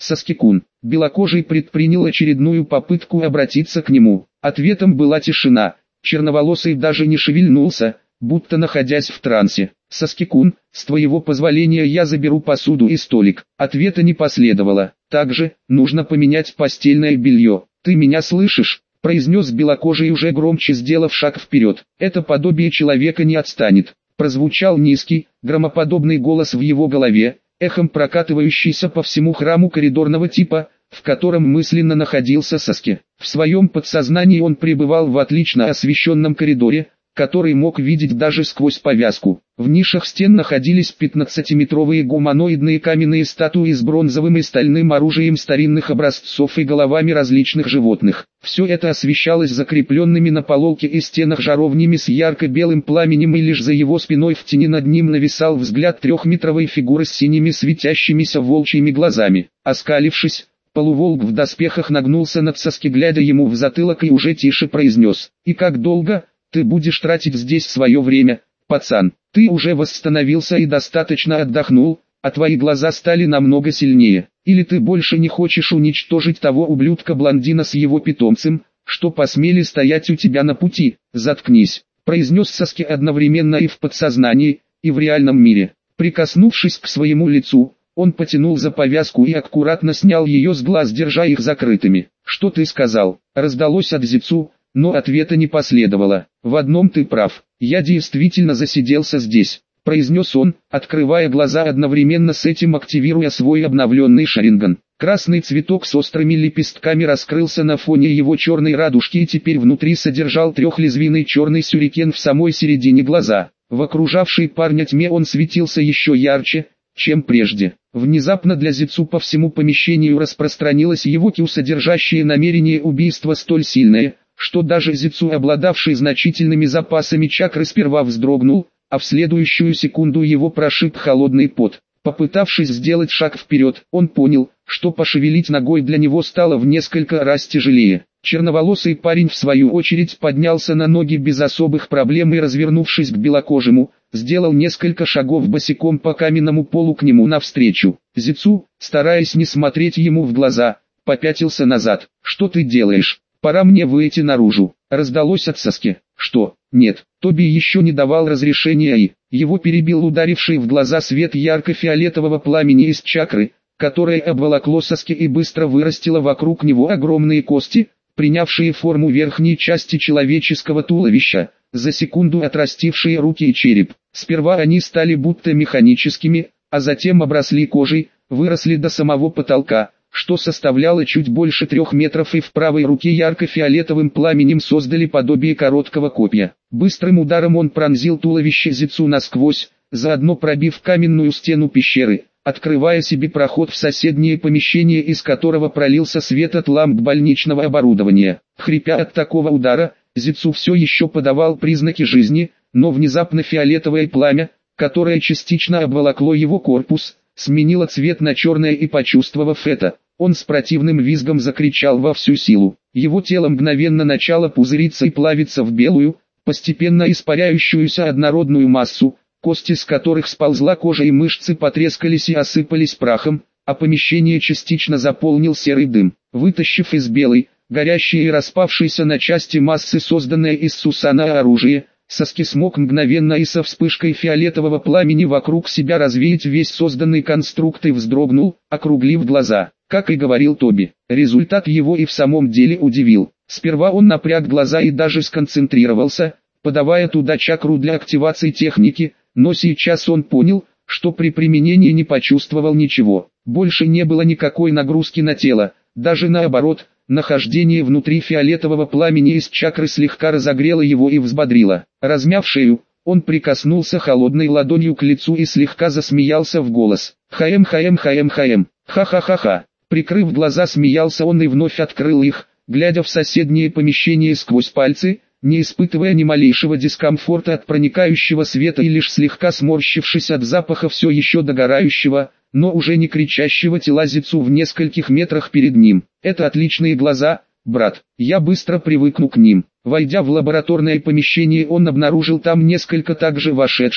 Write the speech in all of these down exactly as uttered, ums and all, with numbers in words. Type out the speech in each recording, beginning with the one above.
Саскикун. Белокожий предпринял очередную попытку обратиться к нему. Ответом была тишина. Черноволосый даже не шевельнулся, будто находясь в трансе. «Саскикун, с твоего позволения я заберу посуду и столик». Ответа не последовало. «Также, нужно поменять постельное белье. Ты меня слышишь?» произнес белокожий уже громче, сделав шаг вперед. «Это подобие человека не отстанет». Прозвучал низкий, громоподобный голос в его голове, эхом прокатывающийся по всему храму коридорного типа, в котором мысленно находился Саски. В своем подсознании он пребывал в отлично освещенном коридоре, который мог видеть даже сквозь повязку. В нишах стен находились пятнадцатиметровые гуманоидные каменные статуи с бронзовым и стальным оружием старинных образцов и головами различных животных. Все это освещалось закрепленными на пололке и стенах жаровнями с ярко-белым пламенем, и лишь за его спиной в тени над ним нависал взгляд трехметровой фигуры с синими светящимися волчьими глазами. Оскалившись, полуволк в доспехах нагнулся над Саски, глядя ему в затылок, и уже тише произнес: «И как долго ты будешь тратить здесь свое время, пацан? Ты уже восстановился и достаточно отдохнул, а твои глаза стали намного сильнее. Или ты больше не хочешь уничтожить того ублюдка-блондина с его питомцем, что посмели стоять у тебя на пути?» «Заткнись», произнес Саски одновременно и в подсознании, и в реальном мире. Прикоснувшись к своему лицу, он потянул за повязку и аккуратно снял ее с глаз, держа их закрытыми. «Что ты сказал?» раздалось от Зицу, но ответа не последовало. «В одном ты прав, я действительно засиделся здесь», произнес он, открывая глаза, одновременно с этим активируя свой обновленный шаринган. Красный цветок с острыми лепестками раскрылся на фоне его черной радужки и теперь внутри содержал трехлезвийный черный сюрикен в самой середине глаза. В окружавшей парня тьме он светился еще ярче, чем прежде. Внезапно для Зицу по всему помещению распространилось его кю, содержащее намерение убийства столь сильное, что даже Зицу, обладавший значительными запасами чакры, сперва вздрогнул, а в следующую секунду его прошиб холодный пот. Попытавшись сделать шаг вперед, он понял, что пошевелить ногой для него стало в несколько раз тяжелее. Черноволосый парень в свою очередь поднялся на ноги без особых проблем и, развернувшись к белокожему, сделал несколько шагов босиком по каменному полу к нему навстречу. Зицу, стараясь не смотреть ему в глаза, попятился назад. «Что ты делаешь? Пора мне выйти наружу», раздалось от Саски. «Что? Нет». Тоби еще не давал разрешения, и его перебил ударивший в глаза свет ярко-фиолетового пламени из чакры, которое обволокло Саски и быстро вырастило вокруг него огромные кости, принявшие форму верхней части человеческого туловища, за секунду отрастившие руки и череп. Сперва они стали будто механическими, а затем обросли кожей, выросли до самого потолка, что составляло чуть больше трех метров, и в правой руке ярко-фиолетовым пламенем создали подобие короткого копья. Быстрым ударом он пронзил туловище Зицу насквозь, заодно пробив каменную стену пещеры, открывая себе проход в соседнее помещение, из которого пролился свет от ламп больничного оборудования. Хрипя от такого удара, Зицу все еще подавал признаки жизни, но внезапно фиолетовое пламя, которое частично обволокло его корпус, сменило цвет на черное, и, почувствовав это, он с противным визгом закричал во всю силу. Его тело мгновенно начало пузыриться и плавиться в белую, постепенно испаряющуюся однородную массу, кости с которых сползла кожа и мышцы потрескались и осыпались прахом, а помещение частично заполнил серый дым. Вытащив из белой, горящей и распавшейся на части массы созданное из сусана оружие, Саски смог мгновенно и со вспышкой фиолетового пламени вокруг себя развеять весь созданный конструкт и вздрогнул, округлив глаза. Как и говорил Тоби, результат его и в самом деле удивил. Сперва он напряг глаза и даже сконцентрировался, подавая туда чакру для активации техники, но сейчас он понял, что при применении не почувствовал ничего. Больше не было никакой нагрузки на тело, даже наоборот. Нахождение внутри фиолетового пламени из чакры слегка разогрело его и взбодрило. Размяв шею, он прикоснулся холодной ладонью к лицу и слегка засмеялся в голос. «Хаем, хаем, хаем, хаем, ха-ха-ха-ха». Прикрыв глаза, смеялся он и вновь открыл их, глядя в соседнее помещение сквозь пальцы, не испытывая ни малейшего дискомфорта от проникающего света и лишь слегка сморщившись от запаха все еще догорающего, но уже не кричащего тела Зицу в нескольких метрах перед ним. «Это отличные глаза, брат, я быстро привыкну к ним». Войдя в лабораторное помещение, он обнаружил там несколько также вошедших,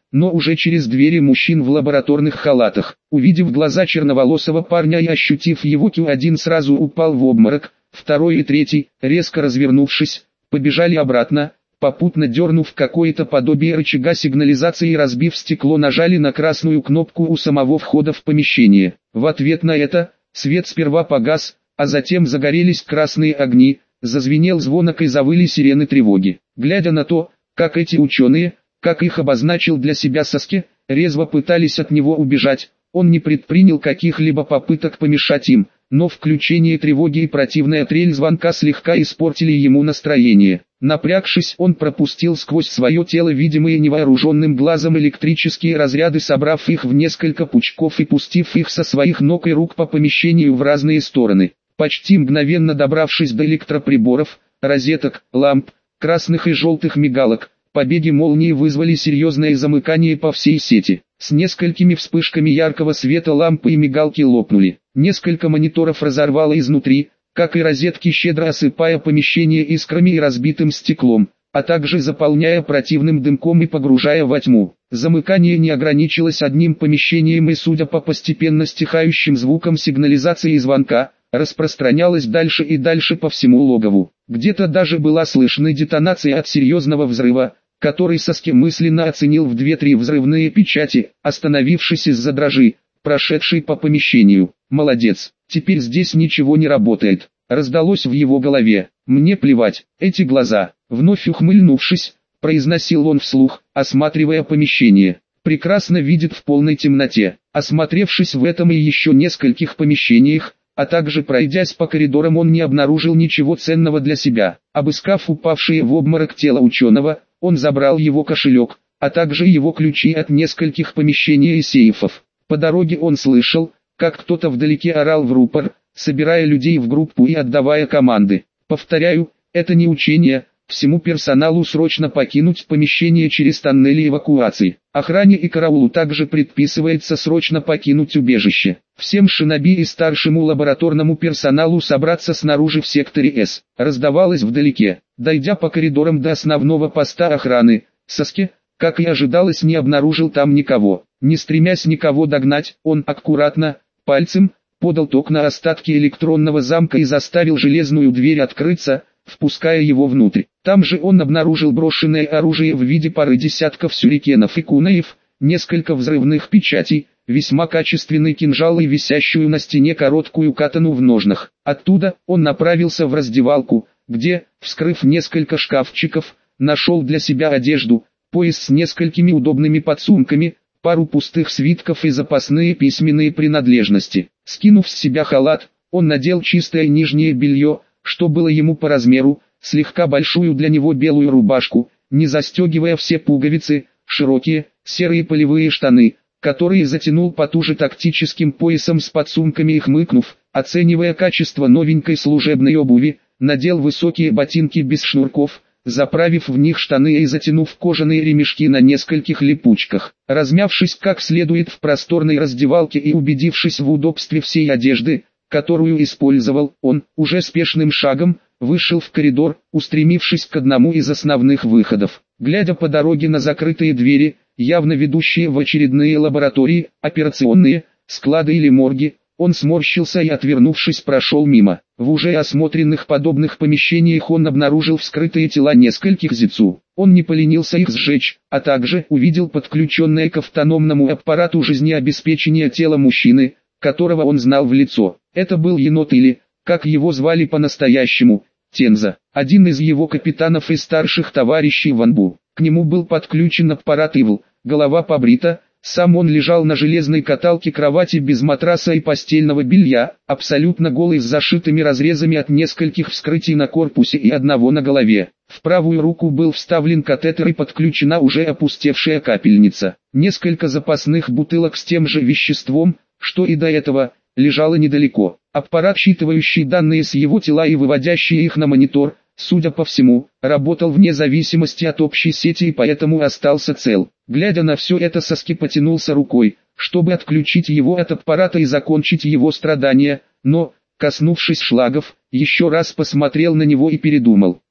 но уже через двери мужчин в лабораторных халатах. Увидев глаза черноволосого парня и ощутив его кью, один сразу упал в обморок, второй и третий, резко развернувшись, побежали обратно, попутно дернув какое-то подобие рычага сигнализации и разбив стекло, нажали на красную кнопку у самого входа в помещение. В ответ на это, свет сперва погас, а затем загорелись красные огни, зазвенел звонок и завыли сирены тревоги. Глядя на то, как эти ученые, как их обозначил для себя Саски, резво пытались от него убежать, он не предпринял каких-либо попыток помешать им, но включение тревоги и противная трель звонка слегка испортили ему настроение. Напрягшись, он пропустил сквозь свое тело видимые невооруженным глазом электрические разряды, собрав их в несколько пучков и пустив их со своих ног и рук по помещению в разные стороны. Почти мгновенно добравшись до электроприборов, розеток, ламп, красных и желтых мигалок, побеги молнии вызвали серьезное замыкание по всей сети. С несколькими вспышками яркого света лампы и мигалки лопнули. Несколько мониторов разорвало изнутри, как и розетки, щедро осыпая помещение искрами и разбитым стеклом, а также заполняя противным дымком и погружая во тьму. Замыкание не ограничилось одним помещением и, судя по постепенно стихающим звукам сигнализации и звонка, распространялось дальше и дальше по всему логову. Где-то даже была слышна детонация от серьезного взрыва, который Саски мысленно оценил в две-три взрывные печати, остановившись из-за дрожи, прошедшей по помещению. «Молодец, теперь здесь ничего не работает», раздалось в его голове. «Мне плевать, эти глаза», вновь ухмыльнувшись, произносил он вслух, осматривая помещение. «Прекрасно видит в полной темноте». Осмотревшись в этом и еще нескольких помещениях, а также пройдясь по коридорам, он не обнаружил ничего ценного для себя. Обыскав упавшее в обморок тело ученого, он забрал его кошелек, а также его ключи от нескольких помещений и сейфов. По дороге он слышал, как кто-то вдалеке орал в рупор, собирая людей в группу и отдавая команды. «Повторяю, это не учение, всему персоналу срочно покинуть помещение через тоннели эвакуации. Охране и караулу также предписывается срочно покинуть убежище. Всем шиноби и старшему лабораторному персоналу собраться снаружи в секторе С». Раздавалось вдалеке. Дойдя по коридорам до основного поста охраны, Саски, как и ожидалось, не обнаружил там никого. Не стремясь никого догнать, он аккуратно, пальцем, подал ток на остатки электронного замка и заставил железную дверь открыться, впуская его внутрь. Там же он обнаружил брошенное оружие в виде пары десятков сюрикенов и кунаев, несколько взрывных печатей, весьма качественный кинжал и висящую на стене короткую катану в ножнах. Оттуда он направился в раздевалку, где, вскрыв несколько шкафчиков, нашел для себя одежду, пояс с несколькими удобными подсумками, пару пустых свитков и запасные письменные принадлежности. Скинув с себя халат, он надел чистое нижнее белье, что было ему по размеру, слегка большую для него белую рубашку, не застегивая все пуговицы, широкие, серые полевые штаны, которые затянул потуже тактическим поясом с подсумками и, хмыкнув, оценивая качество новенькой служебной обуви, надел высокие ботинки без шнурков, заправив в них штаны и затянув кожаные ремешки на нескольких липучках. Размявшись как следует в просторной раздевалке и убедившись в удобстве всей одежды, которую использовал, он, уже спешным шагом, вышел в коридор, устремившись к одному из основных выходов. Глядя по дороге на закрытые двери, явно ведущие в очередные лаборатории, операционные, склады или морги, он сморщился и, отвернувшись, прошел мимо. В уже осмотренных подобных помещениях он обнаружил вскрытые тела нескольких зицу. Он не поленился их сжечь, а также увидел подключенное к автономному аппарату жизнеобеспечения тело мужчины, которого он знал в лицо. Это был енот или, как его звали по-настоящему, Тенза, один из его капитанов и старших товарищей Ванбу. К нему был подключен аппарат Ивл, голова побрита, сам он лежал на железной каталке кровати без матраса и постельного белья, абсолютно голый с зашитыми разрезами от нескольких вскрытий на корпусе и одного на голове. В правую руку был вставлен катетер и подключена уже опустевшая капельница. Несколько запасных бутылок с тем же веществом, что и до этого, лежало недалеко. Аппарат, считывающий данные с его тела и выводящий их на монитор, судя по всему, работал вне зависимости от общей сети и поэтому остался цел. Глядя на все это, Саски потянулся рукой, чтобы отключить его от аппарата и закончить его страдания, но, коснувшись шлагов, еще раз посмотрел на него и передумал.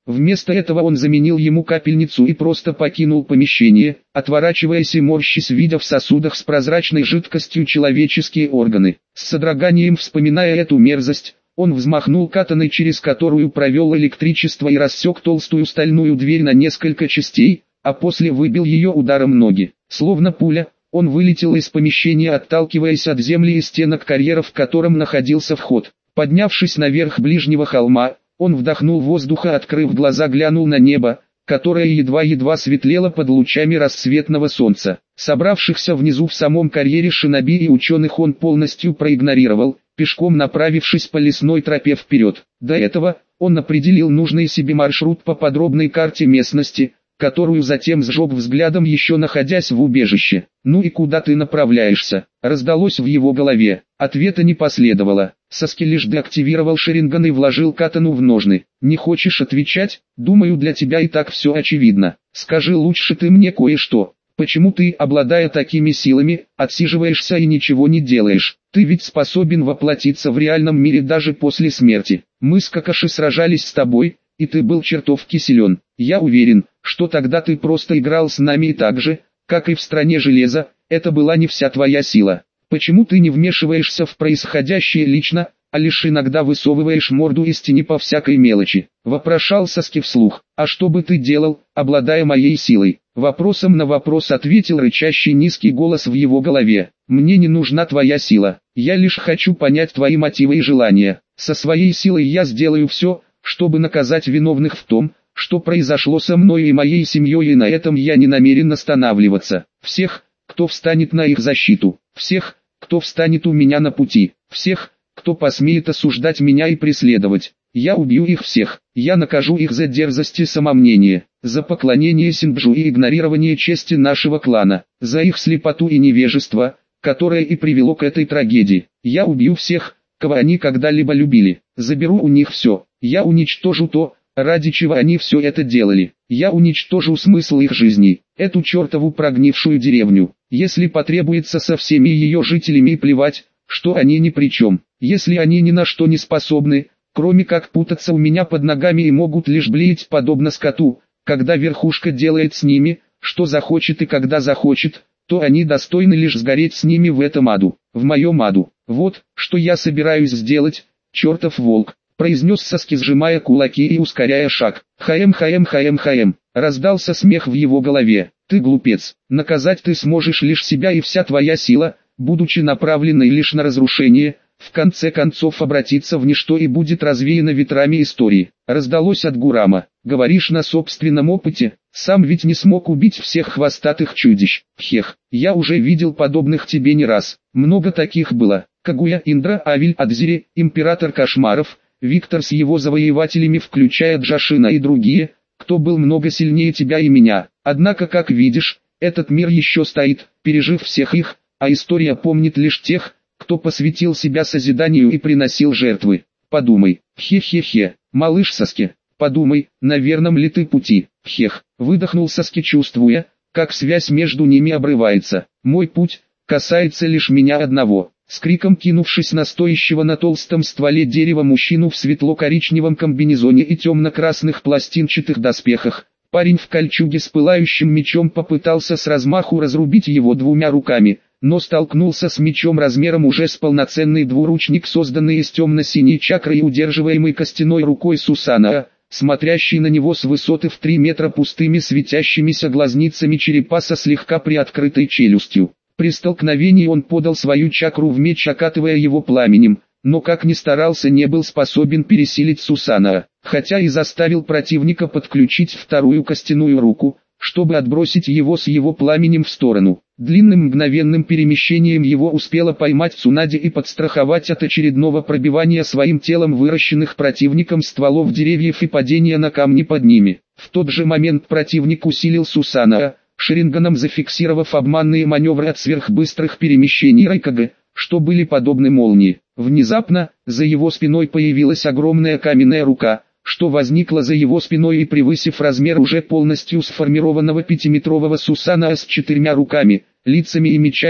Вместо этого он заменил ему капельницу и просто покинул помещение, отворачиваясь и морщись, видя в сосудах с прозрачной жидкостью человеческие органы. С содроганием вспоминая эту мерзость, он взмахнул катаной, через которую провел электричество, и рассек толстую стальную дверь на несколько частей, а после выбил ее ударом ноги. Словно пуля, он вылетел из помещения, отталкиваясь от земли и стенок карьера, в котором находился вход. Поднявшись наверх ближнего холма, он вдохнул воздуха, открыв глаза, глянул на небо, которое едва-едва светлело под лучами рассветного солнца. Собравшихся внизу в самом карьере шиноби и ученых он полностью проигнорировал, пешком направившись по лесной тропе вперед. До этого он определил нужный себе маршрут по подробной карте местности, которую затем сжег взглядом, еще находясь в убежище. «Ну и куда ты направляешься?» раздалось в его голове. Ответа не последовало. Саски лишь деактивировал Шеринган и вложил катану в ножны. «Не хочешь отвечать? Думаю, для тебя и так все очевидно. Скажи лучше ты мне кое-что. Почему ты, обладая такими силами, отсиживаешься и ничего не делаешь? Ты ведь способен воплотиться в реальном мире даже после смерти. Мы с Какаши сражались с тобой, и ты был чертовски силен. Я уверен, что тогда ты просто играл с нами, и так же, как и в стране железа, это была не вся твоя сила. Почему ты не вмешиваешься в происходящее лично, а лишь иногда высовываешь морду из тени по всякой мелочи?» Вопрошал Саски вслух. «А что бы ты делал, обладая моей силой?» Вопросом на вопрос ответил рычащий низкий голос в его голове. «Мне не нужна твоя сила, я лишь хочу понять твои мотивы и желания. Со своей силой я сделаю все, чтобы наказать виновных в том, что произошло со мной и моей семьей, и на этом я не намерен останавливаться. Всех, кто встанет на их защиту, всех, кто встанет у меня на пути, всех, кто посмеет осуждать меня и преследовать. Я убью их всех, я накажу их за дерзость и самомнение, за поклонение Синджу и игнорирование чести нашего клана, за их слепоту и невежество, которое и привело к этой трагедии. Я убью всех, кого они когда-либо любили, заберу у них все, я уничтожу то, ради чего они все это делали. Я уничтожу смысл их жизни, эту чертову прогнившую деревню, если потребуется, со всеми ее жителями, и плевать, что они ни при чем, если они ни на что не способны, кроме как путаться у меня под ногами и могут лишь блеять подобно скоту, когда верхушка делает с ними, что захочет и когда захочет, то они достойны лишь сгореть с ними в этом аду, в моем аду. Вот, что я собираюсь сделать, чертов волк», произнес Саски, сжимая кулаки и ускоряя шаг. «Хаем, хаем, хаем, хаем», раздался смех в его голове. «Ты глупец, наказать ты сможешь лишь себя, и вся твоя сила, будучи направленной лишь на разрушение, в конце концов обратится в ничто и будет развеяна ветрами истории». Раздалось от Гурама. «Говоришь на собственном опыте, сам ведь не смог убить всех хвостатых чудищ. Хех, я уже видел подобных тебе не раз, много таких было. Кагуя, Индра, Авель, Адзири, Император Кошмаров, Виктор с его завоевателями, включая Джашина и другие, кто был много сильнее тебя и меня. Однако, как видишь, этот мир еще стоит, пережив всех их, а история помнит лишь тех, кто посвятил себя созиданию и приносил жертвы. Подумай, хе-хе-хе, малыш Саски, подумай, на верном ли ты пути?» «Хех», выдохнул Саски, чувствуя, как связь между ними обрывается. «Мой путь касается лишь меня одного». С криком кинувшись на стоящего на толстом стволе дерева мужчину в светло-коричневом комбинезоне и темно-красных пластинчатых доспехах, парень в кольчуге с пылающим мечом попытался с размаху разрубить его двумя руками, но столкнулся с мечом размером уже с полноценный двуручник, созданный из темно-синей чакры и удерживаемый костяной рукой Сусана, смотрящий на него с высоты в три метра пустыми светящимися глазницами черепа со слегка приоткрытой челюстью. При столкновении он подал свою чакру в меч, окатывая его пламенем, но как ни старался, не был способен пересилить Сусана, хотя и заставил противника подключить вторую костяную руку, чтобы отбросить его с его пламенем в сторону. Длинным мгновенным перемещением его успела поймать Цунади и подстраховать от очередного пробивания своим телом выращенных противником стволов деревьев и падения на камни под ними. В тот же момент противник усилил Сусана, Шеринганом зафиксировав обманные маневры от сверхбыстрых перемещений Райкага, что были подобны молнии. Внезапно, за его спиной появилась огромная каменная рука, что возникла за его спиной и, превысив размер уже полностью сформированного пятиметрового Сусана с четырьмя руками, лицами и мечами,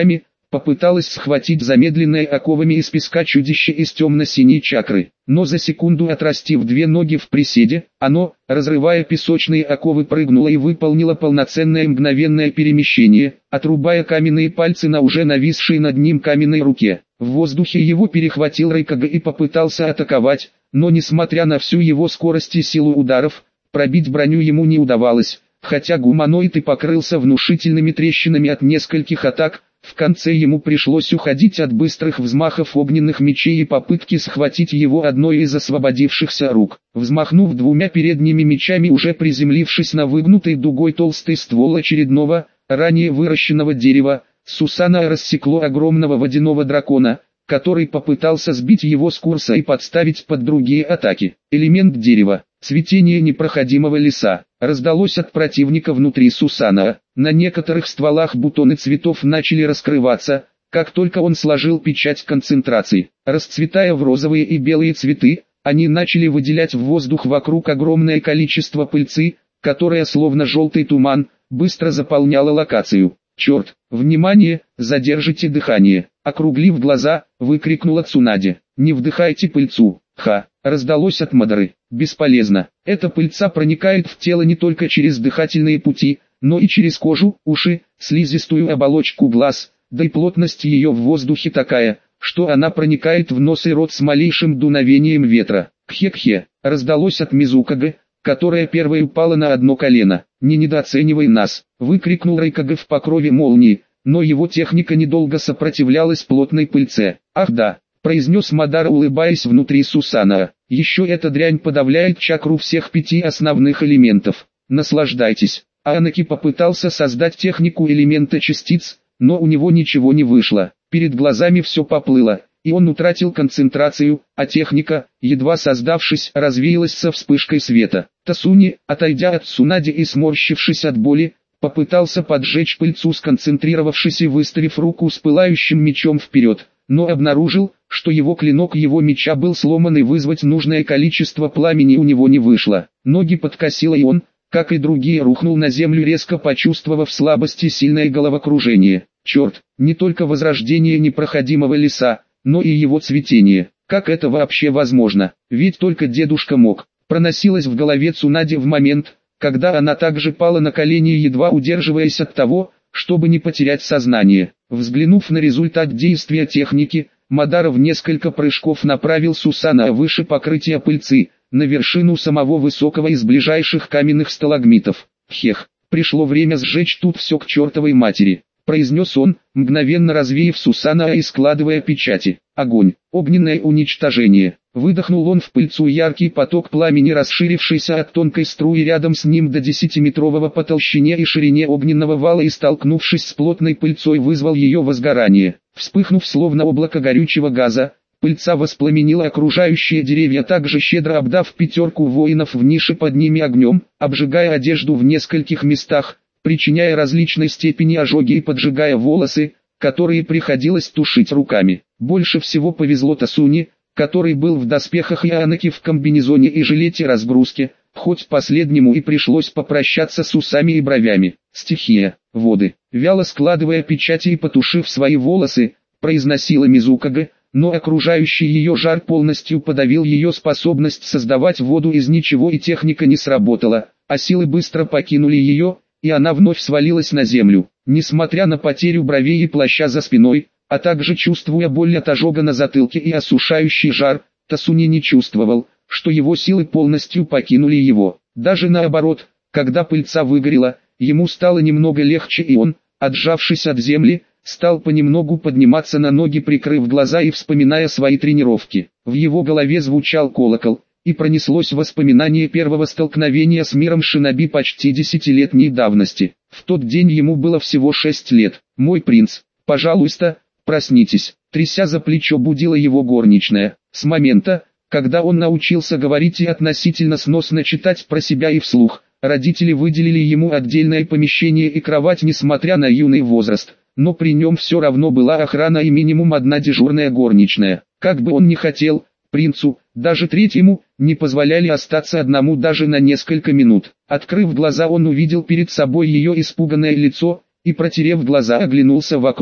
попыталась схватить замедленное оковами из песка чудище из темно-синей чакры, но за секунду отрастив две ноги в приседе, оно, разрывая песочные оковы, прыгнуло и выполнило полноценное мгновенное перемещение, отрубая каменные пальцы на уже нависшей над ним каменной руке. В воздухе его перехватил Райкага и попытался атаковать, но несмотря на всю его скорость и силу ударов, пробить броню ему не удавалось, хотя гуманоид и покрылся внушительными трещинами от нескольких атак. В конце ему пришлось уходить от быстрых взмахов огненных мечей и попытки схватить его одной из освободившихся рук. Взмахнув двумя передними мечами, уже приземлившись на выгнутой дугой толстый ствол очередного, ранее выращенного дерева, Сусана рассекло огромного водяного дракона, который попытался сбить его с курса и подставить под другие атаки. Элемент дерева. Цветение непроходимого леса. Раздалось от противника внутри Сусана. На некоторых стволах бутоны цветов начали раскрываться, как только он сложил печать концентрации. Расцветая в розовые и белые цветы, они начали выделять в воздух вокруг огромное количество пыльцы, которая, словно желтый туман, быстро заполняла локацию. «Черт! Внимание! Задержите дыхание!» Округлив глаза, выкрикнула Цунаде. «Не вдыхайте пыльцу!» «Ха!» раздалось от Мадары. «Бесполезно. Эта пыльца проникает в тело не только через дыхательные пути, но и через кожу, уши, слизистую оболочку глаз, да и плотность ее в воздухе такая, что она проникает в нос и рот с малейшим дуновением ветра». «Кхе-кхе!» раздалось от Мизукага, которая первой упала на одно колено. «Не недооценивай нас!» выкрикнул Райкага в покрове молнии, но его техника недолго сопротивлялась плотной пыльце. «Ах да!» произнес Мадара, улыбаясь внутри Сусана. «Еще эта дрянь подавляет чакру всех пяти основных элементов. Наслаждайтесь». Анаки попытался создать технику элемента частиц, но у него ничего не вышло. Перед глазами все поплыло, и он утратил концентрацию, а техника, едва создавшись, развеялась со вспышкой света. Тасуни, отойдя от Цунади и сморщившись от боли, попытался поджечь пыльцу, сконцентрировавшись и выставив руку с пылающим мечом вперед, но обнаружил, что его клинок его меча был сломан и вызвать нужное количество пламени у него не вышло. Ноги подкосило, и он, как и другие, рухнул на землю, резко почувствовав слабость и сильное головокружение. Черт, не только возрождение непроходимого леса, но и его цветение. Как это вообще возможно? Ведь только дедушка мог. Проносилось в голове Цунаде в момент, когда она также пала на колени, едва удерживаясь от того, чтобы не потерять сознание. Взглянув на результат действия техники, Мадара в несколько прыжков направил Сусана выше покрытия пыльцы, на вершину самого высокого из ближайших каменных сталагмитов. «Хех, пришло время сжечь тут все к чертовой матери», произнес он, мгновенно развеяв Сусана и складывая печати. «Огонь, огненное уничтожение». Выдохнул он в пыльцу, яркий поток пламени, расширившийся от тонкой струи рядом с ним до десятиметрового по толщине и ширине огненного вала, и, столкнувшись с плотной пыльцой, вызвал ее возгорание. Вспыхнув словно облако горючего газа, пыльца воспламенила окружающие деревья, также щедро обдав пятерку воинов в нише под ними огнем, обжигая одежду в нескольких местах, причиняя различной степени ожоги и поджигая волосы, которые приходилось тушить руками. Больше всего повезло Тасуни, который был в доспехах, и Анаки в комбинезоне и жилете разгрузки, хоть последнему и пришлось попрощаться с усами и бровями. «Стихия, воды», вяло складывая печати и потушив свои волосы, произносила Мизукага, но окружающий ее жар полностью подавил ее способность создавать воду из ничего, и техника не сработала, а силы быстро покинули ее, и она вновь свалилась на землю. Несмотря на потерю бровей и плаща за спиной, а также чувствуя боль от ожога на затылке и осушающий жар, Тасуни не чувствовал, что его силы полностью покинули его. Даже наоборот, когда пыльца выгорела, ему стало немного легче, и он, отжавшись от земли, стал понемногу подниматься на ноги, прикрыв глаза и вспоминая свои тренировки. В его голове звучал колокол, и пронеслось воспоминание первого столкновения с миром шиноби почти десятилетней давности. В тот день ему было всего шесть лет. «Мой принц, пожалуйста, проснитесь», тряся за плечо, будила его горничная. С момента, когда он научился говорить и относительно сносно читать про себя и вслух, родители выделили ему отдельное помещение и кровать, несмотря на юный возраст, но при нем все равно была охрана и минимум одна дежурная горничная. Как бы он ни хотел, принцу, даже третьему, не позволяли остаться одному даже на несколько минут. Открыв глаза, он увидел перед собой ее испуганное лицо, и, протерев глаза, оглянулся вокруг.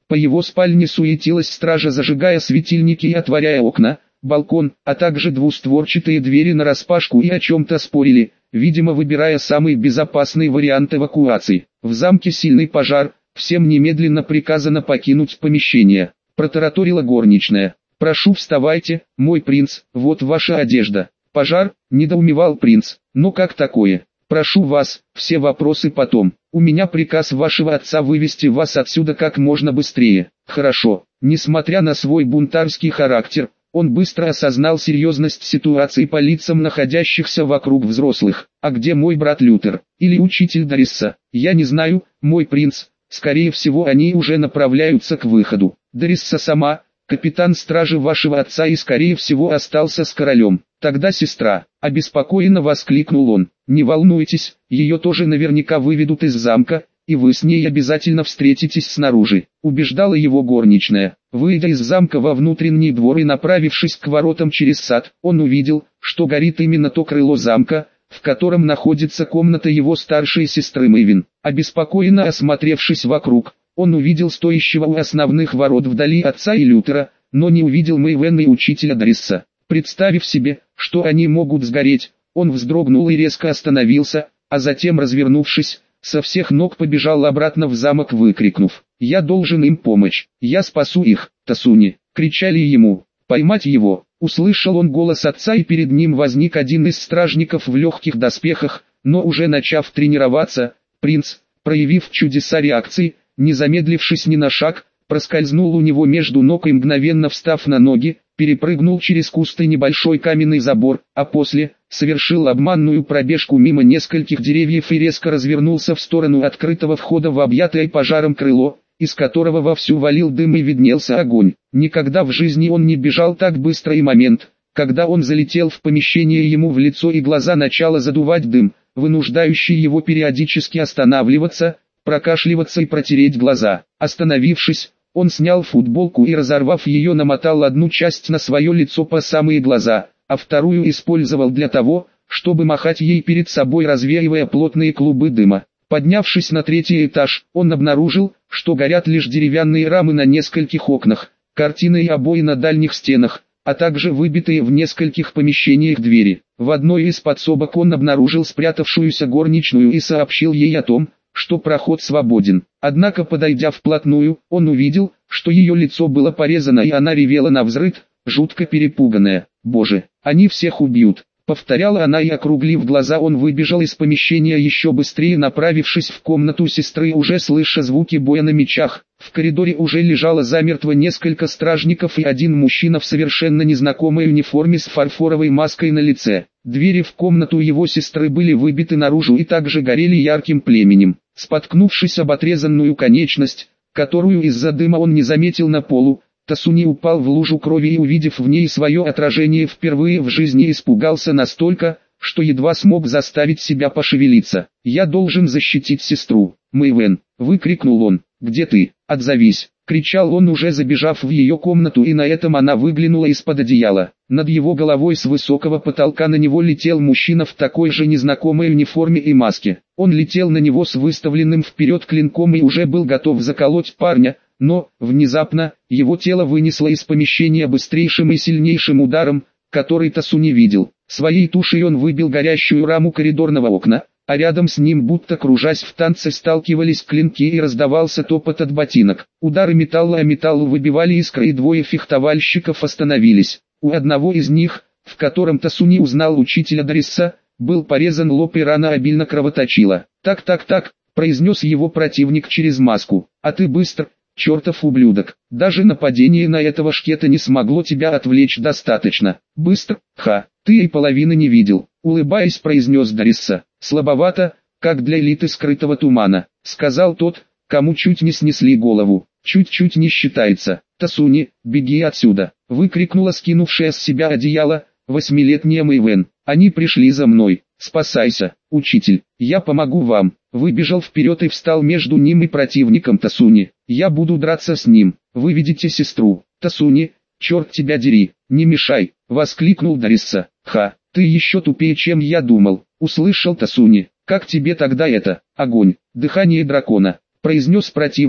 По его спальне суетилась стража, зажигая светильники и отворяя окна, балкон, а также двустворчатые двери нараспашку, и о чем-то спорили, видимо выбирая самый безопасный вариант эвакуации. В замке сильный пожар, всем немедленно приказано покинуть помещение. Протараторила горничная. «Прошу, вставайте, мой принц, вот ваша одежда». «Пожар?» – недоумевал принц. «Но как такое? Прошу вас, все вопросы потом. У меня приказ вашего отца вывести вас отсюда как можно быстрее». «Хорошо». Несмотря на свой бунтарский характер, он быстро осознал серьезность ситуации по лицам находящихся вокруг взрослых. «А где мой брат Лютер? Или учитель Дарисса?» «Я не знаю, мой принц. Скорее всего, они уже направляются к выходу. Дарисса сама, капитан стражи вашего отца, и скорее всего остался с королем». «Тогда сестра», — обеспокоенно воскликнул он. «Не волнуйтесь, ее тоже наверняка выведут из замка, и вы с ней обязательно встретитесь снаружи», — убеждала его горничная. Выйдя из замка во внутренний двор и направившись к воротам через сад, он увидел, что горит именно то крыло замка, в котором находится комната его старшей сестры Мэйвин. Обеспокоенно осмотревшись вокруг, он увидел стоящего у основных ворот вдали отца и Лютера, но не увидел Мэйвен и учителя Дарисса. Представив себе, что они могут сгореть, он вздрогнул и резко остановился, а затем, развернувшись, со всех ног побежал обратно в замок, выкрикнув: «Я должен им помочь, я спасу их, Тасуни!» Кричали ему. «Поймать его!» Услышал он голос отца, и перед ним возник один из стражников в легких доспехах, но уже начав тренироваться, принц, проявив чудеса реакции, не замедлившись ни на шаг, проскользнул у него между ног и, мгновенно встав на ноги, перепрыгнул через кусты небольшой каменный забор, а после совершил обманную пробежку мимо нескольких деревьев и резко развернулся в сторону открытого входа в объятое пожаром крыло, из которого вовсю валил дым и виднелся огонь. Никогда в жизни он не бежал так быстро, и момент, когда он залетел в помещение, ему в лицо и глаза начало задувать дым, вынуждающий его периодически останавливаться, прокашливаться и протереть глаза. Остановившись, он снял футболку и, разорвав ее, намотал одну часть на свое лицо по самые глаза, а вторую использовал для того, чтобы махать ей перед собой, развеивая плотные клубы дыма. Поднявшись на третий этаж, он обнаружил, что горят лишь деревянные рамы на нескольких окнах, картины и обои на дальних стенах, а также выбитые в нескольких помещениях двери. В одной из подсобок он обнаружил спрятавшуюся горничную и сообщил ей о том, что проход свободен. Однако, подойдя вплотную, он увидел, что ее лицо было порезано, и она ревела навзрыд, жутко перепуганная. «Боже, они всех убьют!» — повторяла она, и, округлив глаза, он выбежал из помещения еще быстрее, направившись в комнату сестры, уже слыша звуки боя на мечах. В коридоре уже лежало замертво несколько стражников и один мужчина в совершенно незнакомой униформе с фарфоровой маской на лице. Двери в комнату его сестры были выбиты наружу и также горели ярким пламенем. Споткнувшись об отрезанную конечность, которую из-за дыма он не заметил на полу, Тасуни упал в лужу крови и, увидев в ней свое отражение, впервые в жизни испугался настолько, что едва смог заставить себя пошевелиться. «Я должен защитить сестру, Мэйвен!» — выкрикнул он. «Где ты? Отзовись!» — кричал он, уже забежав в ее комнату, и на этом она выглянула из-под одеяла. Над его головой с высокого потолка на него летел мужчина в такой же незнакомой униформе и маске. Он летел на него с выставленным вперед клинком и уже был готов заколоть парня, но, внезапно, его тело вынесло из помещения быстрейшим и сильнейшим ударом, который Тасуни видел. Своей тушей он выбил горящую раму коридорного окна, а рядом с ним, будто кружась в танце, сталкивались клинки и раздавался топот от ботинок. Удары металла о металл выбивали искры, и двое фехтовальщиков остановились. У одного из них, в котором Тасуни узнал учителя Дарисса, был порезан лоб, и рана обильно кровоточила. «Так-так-так», — произнес его противник через маску, — «а ты быстр, чертов ублюдок. Даже нападение на этого шкета не смогло тебя отвлечь достаточно. Быстро, ха, ты и половины не видел», — улыбаясь, произнес Дарисса. «Слабовато, как для элиты скрытого тумана», — сказал тот, кому чуть не снесли голову. «Чуть-чуть не считается. Тасуни, беги отсюда!» — выкрикнула скинувшая с себя одеяло восьмилетняя Мэйвен. «Они пришли за мной. Спасайся, учитель, я помогу вам!» Выбежал вперед и встал между ним и противником Тасуни. «Я буду драться с ним. Выведите сестру!» «Тасуни, черт тебя дери, не мешай!» — воскликнул Дарисса. «Ха, ты еще тупее, чем я думал!» — услышал Тасуни. «Как тебе тогда это? Огонь, дыхание дракона!» — произнес противник,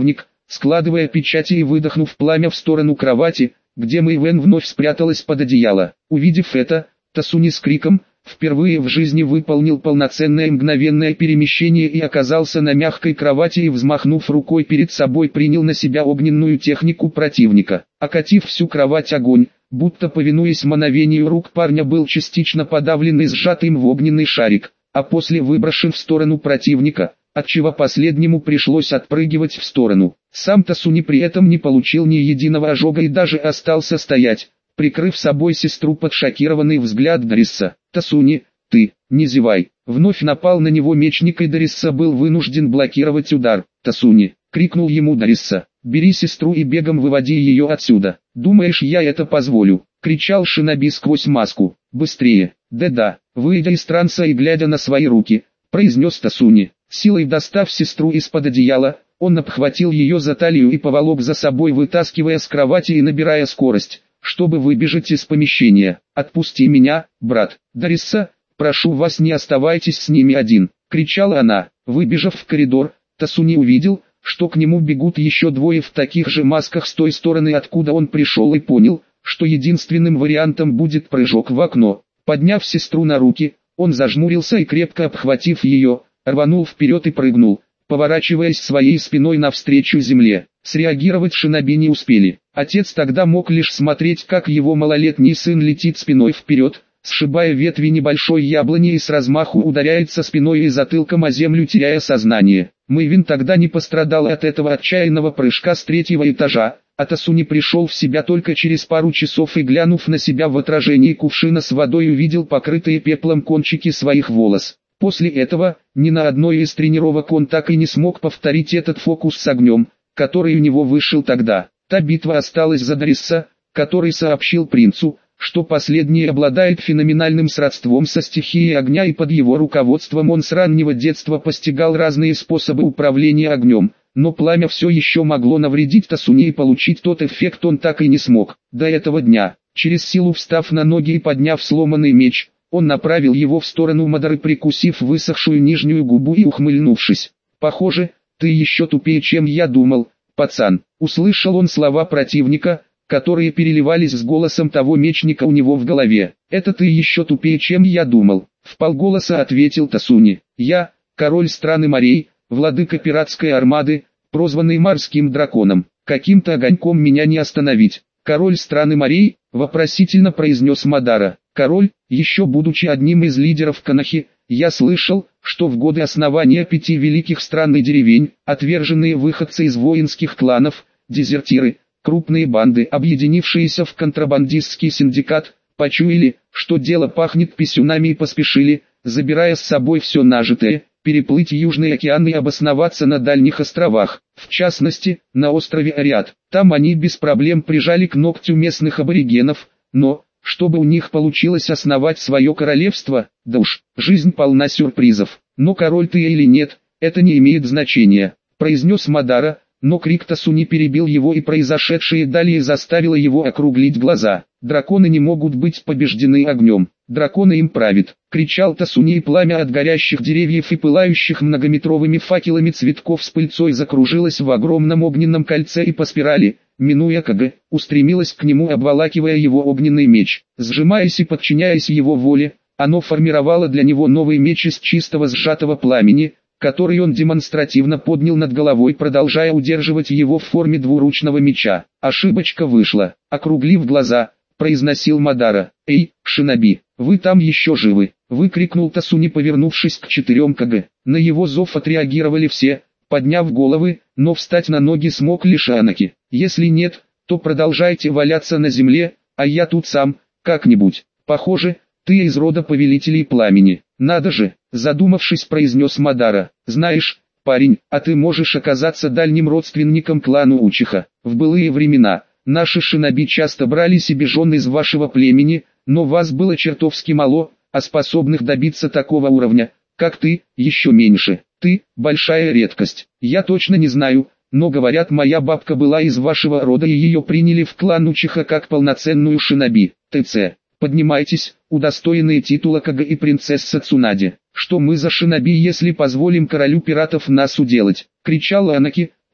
складывая печати и выдохнув пламя в сторону кровати, где Мэйвен вновь спряталась под одеяло. Увидев это, Тасуни с криком, впервые в жизни выполнил полноценное мгновенное перемещение и оказался на мягкой кровати и, взмахнув рукой перед собой, принял на себя огненную технику противника. Окатив всю кровать огонь, будто повинуясь мановению рук парня, был частично подавлен и сжат им в огненный шарик, а после выброшен в сторону противника, отчего последнему пришлось отпрыгивать в сторону. Сам Тасуни при этом не получил ни единого ожога и даже остался стоять, прикрыв собой сестру под шокированный взгляд Дарисса. «Тасуни, ты, не зевай!» Вновь напал на него мечник, и Дарисса был вынужден блокировать удар. «Тасуни!» — крикнул ему Дарисса. «Бери сестру и бегом выводи ее отсюда!» «Думаешь, я это позволю?» — кричал шиноби сквозь маску. «Быстрее!» «Да-да!» — выйдя из транса и глядя на свои руки, произнес Тасуни. Силой достав сестру из-под одеяла, он обхватил ее за талию и поволок за собой, вытаскивая с кровати и набирая скорость, чтобы выбежать из помещения. «Отпусти меня, брат!» «Дарисса, прошу вас, не оставайтесь с ними один!» — кричала она. Выбежав в коридор, Тасуни увидел, что к нему бегут еще двое в таких же масках с той стороны, откуда он пришел, и понял, что единственным вариантом будет прыжок в окно. Подняв сестру на руки, он зажмурился и, крепко обхватив ее, рванул вперед и прыгнул, поворачиваясь своей спиной навстречу земле. Среагировать шиноби не успели. Отец тогда мог лишь смотреть, как его малолетний сын летит спиной вперед, сшибая ветви небольшой яблони и с размаху ударяется спиной и затылком о землю, теряя сознание. Мэйвен тогда не пострадал от этого отчаянного прыжка с третьего этажа, а Тасуни пришел в себя только через пару часов и, глянув на себя в отражении кувшина с водой, увидел покрытые пеплом кончики своих волос. После этого, ни на одной из тренировок он так и не смог повторить этот фокус с огнем, который у него вышел тогда. Та битва осталась за Дарисса, который сообщил принцу, что последний обладает феноменальным сродством со стихией огня, и под его руководством он с раннего детства постигал разные способы управления огнем, но пламя все еще могло навредить Тасуни, и получить тот эффект он так и не смог. До этого дня, через силу встав на ноги и подняв сломанный меч, он направил его в сторону Мадары, прикусив высохшую нижнюю губу и ухмыльнувшись. «Похоже, ты еще тупее, чем я думал, пацан». Услышал он слова противника, которые переливались с голосом того мечника у него в голове. «Это ты еще тупее, чем я думал», — вполголоса ответил Тасуни. «Я, король страны морей, владыка пиратской армады, прозванный морским драконом. Каким-то огоньком меня не остановить». «Король страны морей?» — вопросительно произнес Мадара. «Король, еще будучи одним из лидеров Канахи, я слышал, что в годы основания пяти великих стран и деревень, отверженные выходцы из воинских кланов, дезертиры, крупные банды, объединившиеся в контрабандистский синдикат, почуяли, что дело пахнет писюнами, и поспешили, забирая с собой все нажитое, переплыть Южный океан и обосноваться на дальних островах, в частности, на острове Ариат. Там они без проблем прижали к ногтю местных аборигенов, но, чтобы у них получилось основать свое королевство, да уж, жизнь полна сюрпризов. Но король ты или нет, это не имеет значения», — произнес Мадара, но крик Тасуни перебил его, и произошедшее далее заставило его округлить глаза. «Драконы не могут быть побеждены огнем, драконы им правит», — кричал Тасуни, и пламя от горящих деревьев и пылающих многометровыми факелами цветков с пыльцой закружилось в огромном огненном кольце и по спирали, минуя Кага, устремилась к нему, обволакивая его огненный меч. Сжимаясь и подчиняясь его воле, оно формировало для него новый меч из чистого сжатого пламени, который он демонстративно поднял над головой, продолжая удерживать его в форме двуручного меча. «Ошибочка вышла», — округлив глаза, произносил Мадара. «Эй, шиноби, вы там еще живы?» — выкрикнул Тасуни, повернувшись к четырем Кага. На его зов отреагировали все, подняв головы, но встать на ноги смог лишь Анаки. «Если нет, то продолжайте валяться на земле, а я тут сам, как-нибудь. Похоже, ты из рода повелителей пламени». «Надо же», — задумавшись, произнес Мадара. «Знаешь, парень, а ты можешь оказаться дальним родственником клану Учиха. В былые времена наши шиноби часто брали себе жен из вашего племени, но вас было чертовски мало, а способных добиться такого уровня, как ты, еще меньше. Ты – большая редкость. Я точно не знаю, но говорят, моя бабка была из вашего рода, и ее приняли в клан Учиха как полноценную шиноби. ТЦ. Поднимайтесь, удостоенные титула Кага и принцесса Цунади. Что мы за шиноби, если позволим королю пиратов нас уделать?» — кричал Анаки,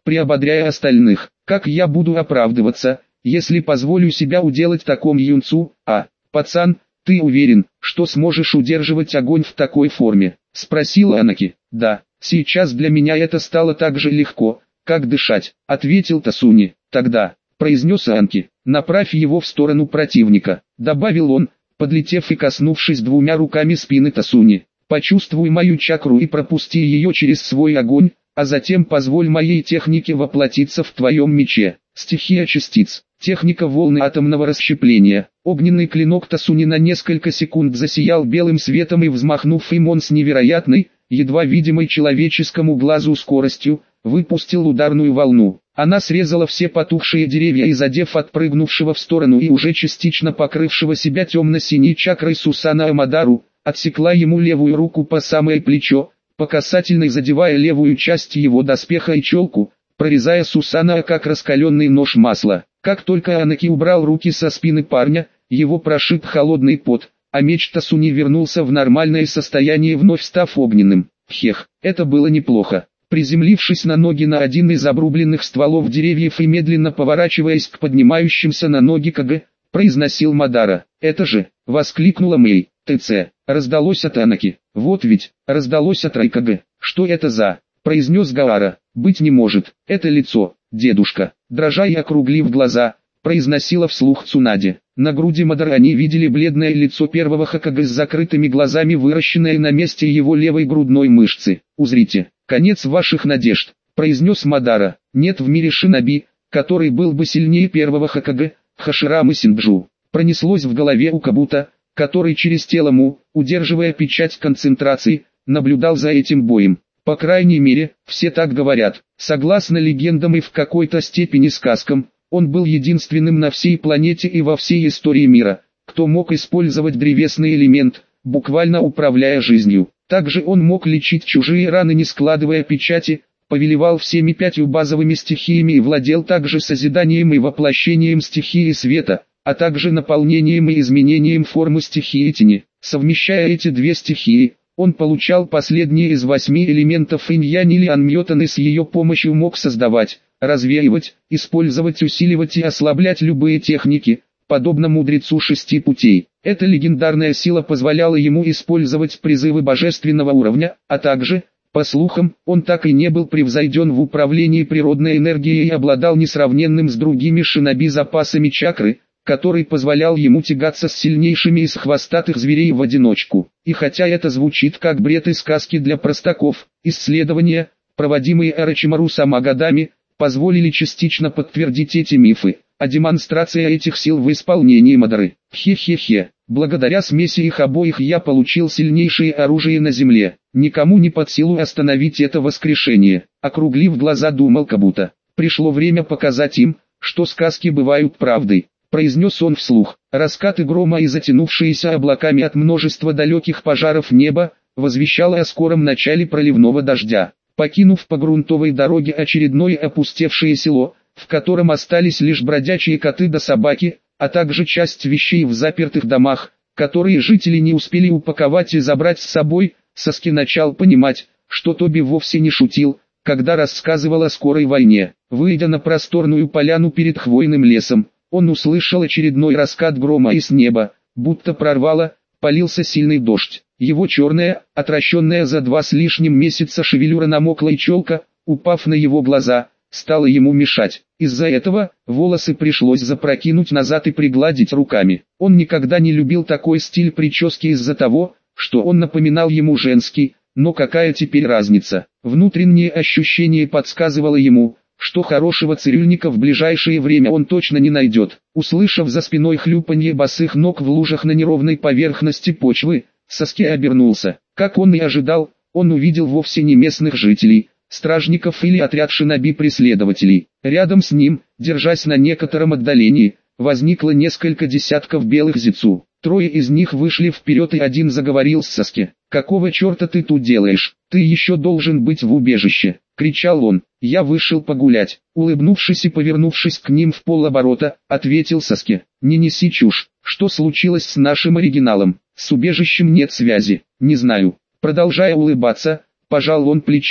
приободряя остальных. Как я буду оправдываться, если позволю себя уделать такому юнцу, а, пацан, ты уверен, что сможешь удерживать огонь в такой форме? Спросил Анаки. Да, сейчас для меня это стало так же легко, как дышать, ответил Тасуни. Тогда, произнес Анки, направь его в сторону противника, добавил он, подлетев и коснувшись двумя руками спины Тасуни. Почувствуй мою чакру и пропусти ее через свой огонь, а затем позволь моей технике воплотиться в твоем мече. Стихия частиц, техника волны атомного расщепления. Огненный клинок Тасуни на несколько секунд засиял белым светом и, взмахнув им, он с невероятной, едва видимой человеческому глазу скоростью, выпустил ударную волну. Она срезала все потухшие деревья и, задев отпрыгнувшего в сторону и уже частично покрывшего себя темно-синей чакрой Сусана Амадару, отсекла ему левую руку по самое плечо, по касательной задевая левую часть его доспеха и челку, прорезая Сусана как раскаленный нож масла. Как только Анаки убрал руки со спины парня, его прошиб холодный пот, а меч Тасуни вернулся в нормальное состояние, вновь став огненным. Хех, это было неплохо. Приземлившись на ноги на один из обрубленных стволов деревьев и медленно поворачиваясь к поднимающимся на ноги Кагэ, произносил Мадара. «Это же!» — воскликнула Мэй. «ТЦ!» — раздалось от Анаки. «Вот ведь!» — раздалось от Райкагэ. «Что это за?» — произнес Гаара. «Быть не может, это лицо, дедушка!» Дрожа и округлив глаза, произносила вслух Цунаде. На груди Мадара они видели бледное лицо первого Хокагэ с закрытыми глазами, выращенное на месте его левой грудной мышцы. «Узрите, конец ваших надежд», — произнес Мадара. «Нет в мире шиноби, который был бы сильнее первого Хокагэ, Хаширамы Синджу». Пронеслось в голове у Кабута, который через тело Му, удерживая печать концентрации, наблюдал за этим боем. По крайней мере, все так говорят. Согласно легендам и в какой-то степени сказкам, он был единственным на всей планете и во всей истории мира, кто мог использовать древесный элемент, буквально управляя жизнью. Также он мог лечить чужие раны, не складывая печати, повелевал всеми пятью базовыми стихиями и владел также созиданием и воплощением стихии света, а также наполнением и изменением формы стихии тени. Совмещая эти две стихии, он получал последние из восьми элементов инь-янь или анмётан и с ее помощью мог создавать, развеивать, использовать, усиливать и ослаблять любые техники, подобно мудрецу шести путей. Эта легендарная сила позволяла ему использовать призывы божественного уровня, а также, по слухам, он так и не был превзойден в управлении природной энергией и обладал несравненным с другими шиноби запасами чакры, который позволял ему тягаться с сильнейшими из хвостатых зверей в одиночку. И хотя это звучит как бред и сказки для простаков, исследования, проводимые Орочимару Сама годами, позволили частично подтвердить эти мифы, а демонстрация этих сил в исполнении Мадары. Хе-хе-хе, благодаря смеси их обоих я получил сильнейшее оружие на земле. Никому не под силу остановить это воскрешение. Округлив глаза, думал Кабута. Пришло время показать им, что сказки бывают правдой. Произнес он вслух. Раскаты грома и затянувшиеся облаками от множества далеких пожаров небо, возвещало о скором начале проливного дождя. Покинув по грунтовой дороге очередное опустевшее село, в котором остались лишь бродячие коты да собаки, а также часть вещей в запертых домах, которые жители не успели упаковать и забрать с собой, Саски начал понимать, что Тоби вовсе не шутил, когда рассказывал о скорой войне. Выйдя на просторную поляну перед хвойным лесом, он услышал очередной раскат грома и с неба, будто прорвало, полился сильный дождь. Его черная, отращенная за два с лишним месяца шевелюра намокла, и челка, упав на его глаза, стала ему мешать. Из-за этого, волосы пришлось запрокинуть назад и пригладить руками. Он никогда не любил такой стиль прически из-за того, что он напоминал ему женский, но какая теперь разница? Внутреннее ощущение подсказывало ему, что хорошего цирюльника в ближайшее время он точно не найдет. Услышав за спиной хлюпанье босых ног в лужах на неровной поверхности почвы, Саски обернулся. Как он и ожидал, он увидел вовсе не местных жителей, стражников или отряд шиноби-преследователей. Рядом с ним, держась на некотором отдалении, возникло несколько десятков белых зицу. Трое из них вышли вперед, и один заговорил с Саски. «Какого черта ты тут делаешь? Ты еще должен быть в убежище!» — кричал он. «Я вышел погулять». Улыбнувшись и повернувшись к ним в полоборота, ответил Саски. «Не неси чушь. Что случилось с нашим оригиналом? С убежищем нет связи». «Не знаю». Продолжая улыбаться, пожал он плечами.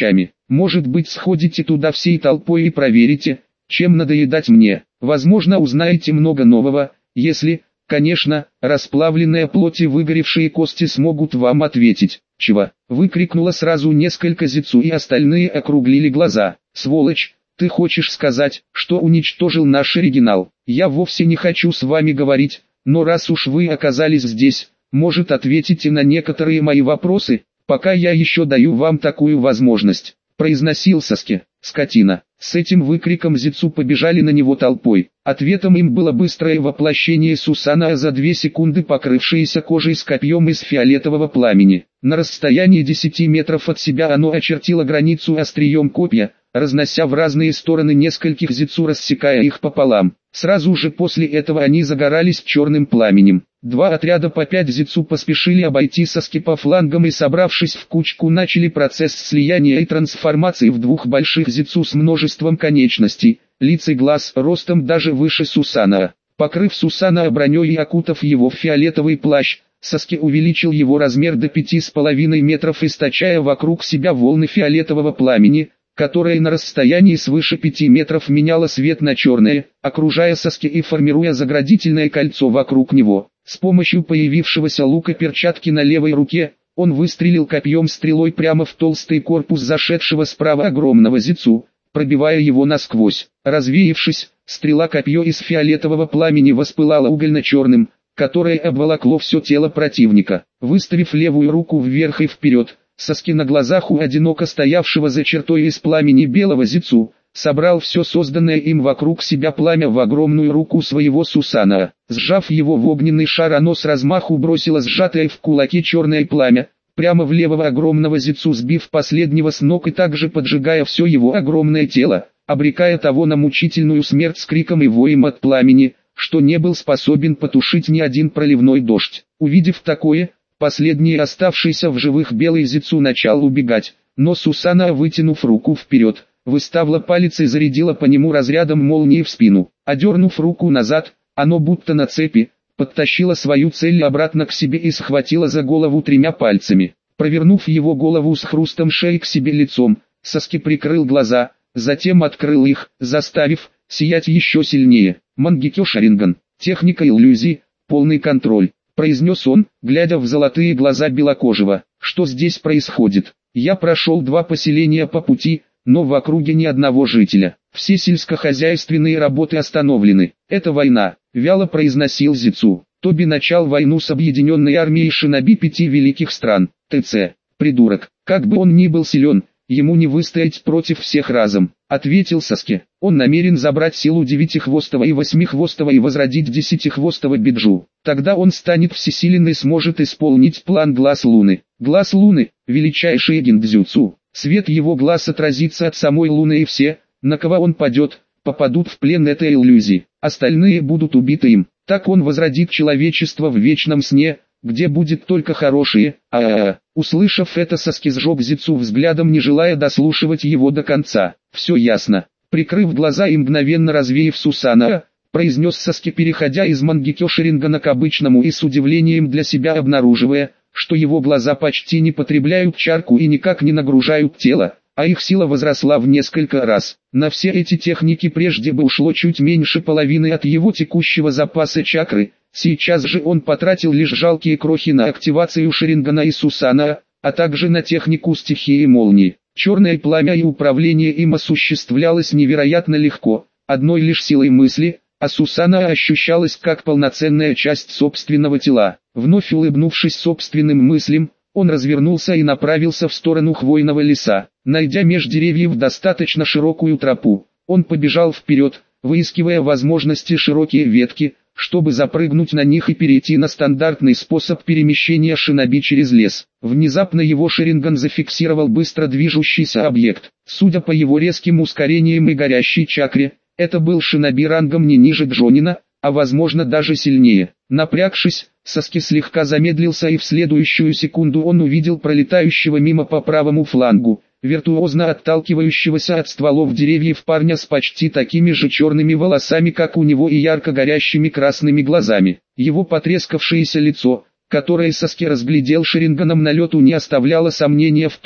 Может быть, сходите туда всей толпой и проверите, чем надоедать мне. Возможно, узнаете много нового, если, конечно, расплавленная плоть и выгоревшие кости смогут вам ответить. Чего? Выкрикнуло сразу несколько зицу, и остальные округлили глаза. Сволочь, ты хочешь сказать, что уничтожил наш оригинал? Я вовсе не хочу с вами говорить, но раз уж вы оказались здесь, может, ответите на некоторые мои вопросы, пока я еще даю вам такую возможность, произносил Саски. Скотина. С этим выкриком зицу побежали на него толпой. Ответом им было быстрое воплощение Сусана, за две секунды покрывшееся кожей с копьем из фиолетового пламени. На расстоянии десяти метров от себя оно очертило границу острием копья, разнося в разные стороны нескольких зицу, рассекая их пополам. Сразу же после этого они загорались черным пламенем. Два отряда по пять зицу поспешили обойти Саски по флангам и, собравшись в кучку, начали процесс слияния и трансформации в двух больших зицу с множеством конечностей, лиц и глаз, ростом даже выше Сусана. Покрыв Сусана броней и окутав его в фиолетовый плащ, Саски увеличил его размер до пяти с половиной метров, источая вокруг себя волны фиолетового пламени, которое на расстоянии свыше пяти метров меняло свет на черное, окружая Саски и формируя заградительное кольцо вокруг него. С помощью появившегося лука перчатки на левой руке, он выстрелил копьем стрелой прямо в толстый корпус зашедшего справа огромного зицу, пробивая его насквозь. Развеявшись, стрела копье из фиолетового пламени воспылала угольно-черным, которое обволокло все тело противника. Выставив левую руку вверх и вперед, Саски на глазах у одиноко стоявшего за чертой из пламени белого зицу, собрал все созданное им вокруг себя пламя в огромную руку своего Сусана. Сжав его в огненный шар, оно с размаху бросило сжатое в кулаке черное пламя, прямо в левого огромного зицу, сбив последнего с ног и также поджигая все его огромное тело, обрекая того на мучительную смерть с криком и воем от пламени, что не был способен потушить ни один проливной дождь. Увидев такое, последний оставшийся в живых белый зицу начал убегать, но Сусана, вытянув руку вперед, выставила палец и зарядила по нему разрядом молнии в спину. Одернув руку назад, оно будто на цепи, подтащило свою цель обратно к себе и схватило за голову тремя пальцами. Провернув его голову с хрустом шеи к себе лицом, Саски прикрыл глаза, затем открыл их, заставив сиять еще сильнее. Мангекё Шаринган, техника иллюзий, полный контроль, произнес он, глядя в золотые глаза белокожего. Что здесь происходит? Я прошел два поселения по пути, но в округе ни одного жителя. Все сельскохозяйственные работы остановлены. Это война, вяло произносил Зицу. Тоби начал войну с объединенной армией шиноби пяти великих стран. ТЦ, придурок, как бы он ни был силен, ему не выстоять против всех разом, ответил Саски. Он намерен забрать силу девятихвостого и восьмихвостого и возродить десятихвостого Биджу. Тогда он станет всесилен и сможет исполнить план Глаз Луны. Глаз Луны, величайший гиндзюцу. Свет его глаз отразится от самой Луны, и все, на кого он падет, попадут в плен этой иллюзии. Остальные будут убиты им. Так он возродит человечество в вечном сне, где будет только хорошие. А-а-а. Услышав это, Саски сжег Зицу взглядом, не желая дослушивать его до конца. Все ясно. Прикрыв глаза и мгновенно развеяв Сусана, произнес Саски, переходя из Мангекё Шарингана к обычному и с удивлением для себя обнаруживая, что его глаза почти не потребляют чарку и никак не нагружают тело, а их сила возросла в несколько раз. На все эти техники прежде бы ушло чуть меньше половины от его текущего запаса чакры, сейчас же он потратил лишь жалкие крохи на активацию Шарингана и Сусана, а также на технику стихии молнии. Черное пламя и управление им осуществлялось невероятно легко, одной лишь силой мысли, а Сусана ощущалась как полноценная часть собственного тела. Вновь улыбнувшись собственным мыслям, он развернулся и направился в сторону хвойного леса. Найдя меж деревьев достаточно широкую тропу, он побежал вперед, выискивая возможности широкие ветки, чтобы запрыгнуть на них и перейти на стандартный способ перемещения шиноби через лес. Внезапно его Шаринган зафиксировал быстро движущийся объект. Судя по его резким ускорениям и горящей чакре, это был шиноби рангом не ниже Джонина, а возможно даже сильнее. Напрягшись, Саски слегка замедлился, и в следующую секунду он увидел пролетающего мимо по правому флангу, виртуозно отталкивающегося от стволов деревьев парня с почти такими же черными волосами, как у него, и ярко горящими красными глазами. Его потрескавшееся лицо, которое Саски разглядел Шаринганом на лету, не оставляло сомнения в том,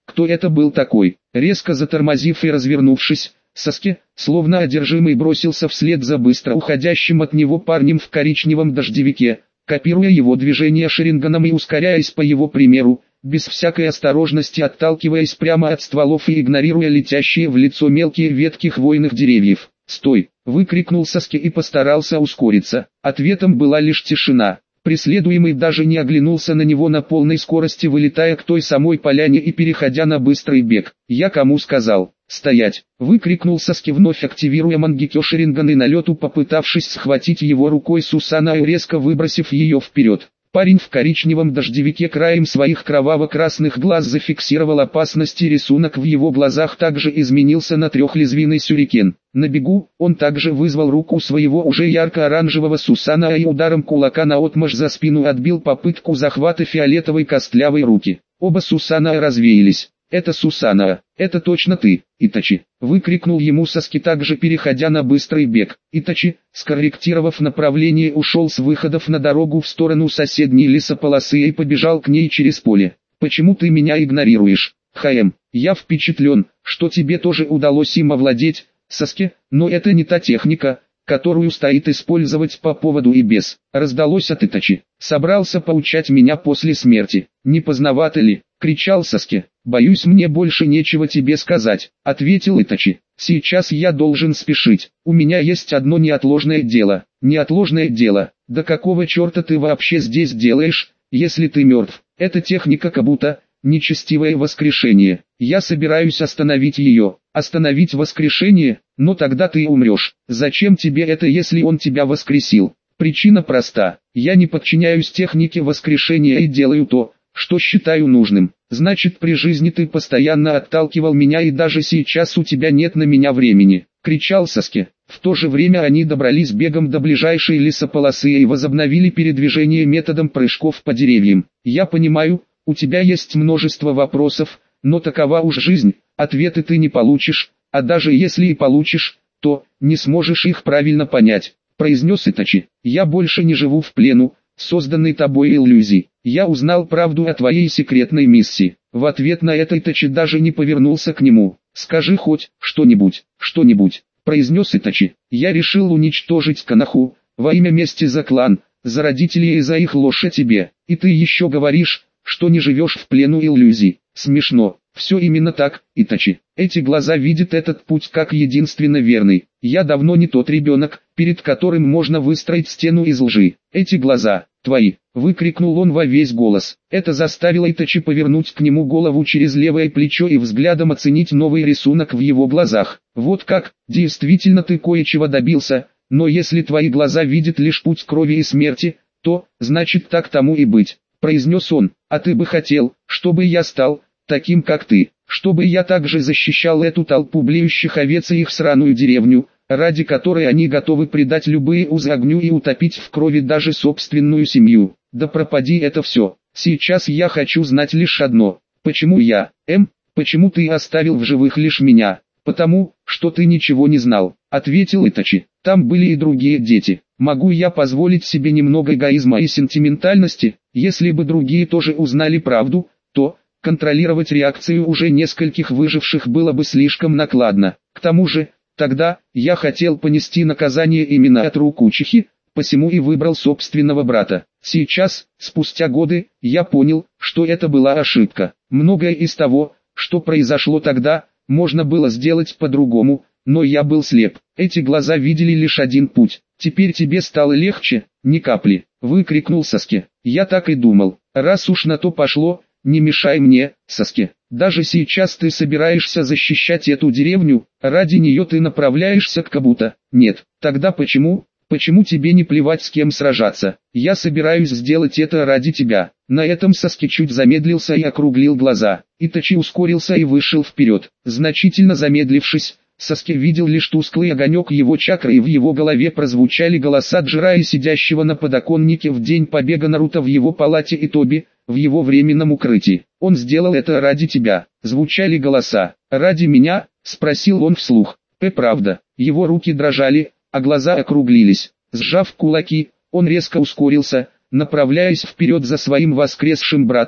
кто это был такой. Резко затормозив и развернувшись, Саски, словно одержимый, бросился вслед за быстро уходящим от него парнем в коричневом дождевике, копируя его движения Шаринганом и ускоряясь по его примеру, без всякой осторожности отталкиваясь прямо от стволов и игнорируя летящие в лицо мелкие ветки хвойных деревьев. «Стой!» — выкрикнул Саски и постарался ускориться. Ответом была лишь тишина. Преследуемый даже не оглянулся на него, на полной скорости вылетая к той самой поляне и переходя на быстрый бег. «Я кому сказал? Стоять!» — выкрикнул Саски, вновь активируя Мангекё Шаринган и на лету попытавшись схватить его рукой Сусанаю, резко выбросив ее вперед. Парень в коричневом дождевике краем своих кроваво-красных глаз зафиксировал опасность, и рисунок в его глазах также изменился на трехлезвийный сюрикен. На бегу он также вызвал руку своего уже ярко-оранжевого Сусана и ударом кулака наотмашь за спину отбил попытку захвата фиолетовой костлявой руки. Оба Сусана развеялись. «Это Сусана, это точно ты, Итачи!» — выкрикнул ему Саски, также переходя на быстрый бег. Итачи, скорректировав направление, ушел с выходов на дорогу в сторону соседней лесополосы и побежал к ней через поле. «Почему ты меня игнорируешь, ХМ? Я впечатлен, что тебе тоже удалось им овладеть, Саски, но это не та техника, которую стоит использовать по поводу и без». Раздалось от Итачи. «Собрался поучать меня после смерти, не поздновато ли?» — кричал Саски. «Боюсь, мне больше нечего тебе сказать», — ответил Итачи. «Сейчас я должен спешить, у меня есть одно неотложное дело». «Неотложное дело? Да какого черта ты вообще здесь делаешь, если ты мертв? Это техника Кабута, нечестивое воскрешение. Я собираюсь остановить ее». «Остановить воскрешение? Но тогда ты умрешь. Зачем тебе это, если он тебя воскресил?» «Причина проста. Я не подчиняюсь технике воскрешения и делаю то, что считаю нужным. Значит, при жизни ты постоянно отталкивал меня, и даже сейчас у тебя нет на меня времени», — кричал Саски. В то же время они добрались бегом до ближайшей лесополосы и возобновили передвижение методом прыжков по деревьям. «Я понимаю, у тебя есть множество вопросов, но такова уж жизнь, ответы ты не получишь, а даже если и получишь, то не сможешь их правильно понять», — произнес Итачи. «Я больше не живу в плену созданной тобой иллюзий. Я узнал правду о твоей секретной миссии». В ответ на это Итачи даже не повернулся к нему. «Скажи хоть что-нибудь, что-нибудь», — произнес Итачи. «Я решил уничтожить Канаху, во имя мести за клан, за родителей и за их ложь о тебе. И ты еще говоришь, что не живешь в плену иллюзий. Смешно». «Все именно так, Итачи. Эти глаза видят этот путь как единственно верный. Я давно не тот ребенок, перед которым можно выстроить стену из лжи. Эти глаза, твои», — выкрикнул он во весь голос. Это заставило Итачи повернуть к нему голову через левое плечо и взглядом оценить новый рисунок в его глазах. «Вот как, действительно ты кое-чего добился, но если твои глаза видят лишь путь крови и смерти, то, значит, так тому и быть», — произнес он. «А ты бы хотел, чтобы я стал таким, как ты, чтобы я также защищал эту толпу блеющих овец и их сраную деревню, ради которой они готовы предать любые узы огню и утопить в крови даже собственную семью. Да пропади это все. Сейчас я хочу знать лишь одно. Почему я, М, почему ты оставил в живых лишь меня?» «Потому, что ты ничего не знал», — ответил Итачи. «Там были и другие дети. Могу я позволить себе немного эгоизма и сентиментальности? Если бы другие тоже узнали правду, то контролировать реакцию уже нескольких выживших было бы слишком накладно. К тому же, тогда я хотел понести наказание именно от рук учихи, посему и выбрал собственного брата. Сейчас, спустя годы, я понял, что это была ошибка. Многое из того, что произошло тогда, можно было сделать по-другому, но я был слеп. Эти глаза видели лишь один путь. Теперь тебе стало легче?» «Ни капли», — выкрикнул Саски. «Я так и думал. Раз уж на то пошло, не мешай мне, Саски. Даже сейчас ты собираешься защищать эту деревню, ради нее ты направляешься к Кабута. Нет, тогда почему, почему тебе не плевать, с кем сражаться? Я собираюсь сделать это ради тебя». На этом Саски чуть замедлился и округлил глаза. Итачи ускорился и вышел вперед. Значительно замедлившись, Саски видел лишь тусклый огонек его чакры, и в его голове прозвучали голоса Джирайи, сидящего на подоконнике в день побега Наруто в его палате, и Тоби, в его временном укрытии. «Он сделал это ради тебя», — звучали голоса. «Ради меня?» — спросил он вслух. «П, правда». Его руки дрожали, а глаза округлились. Сжав кулаки, он резко ускорился, направляясь вперед за своим воскресшим братом,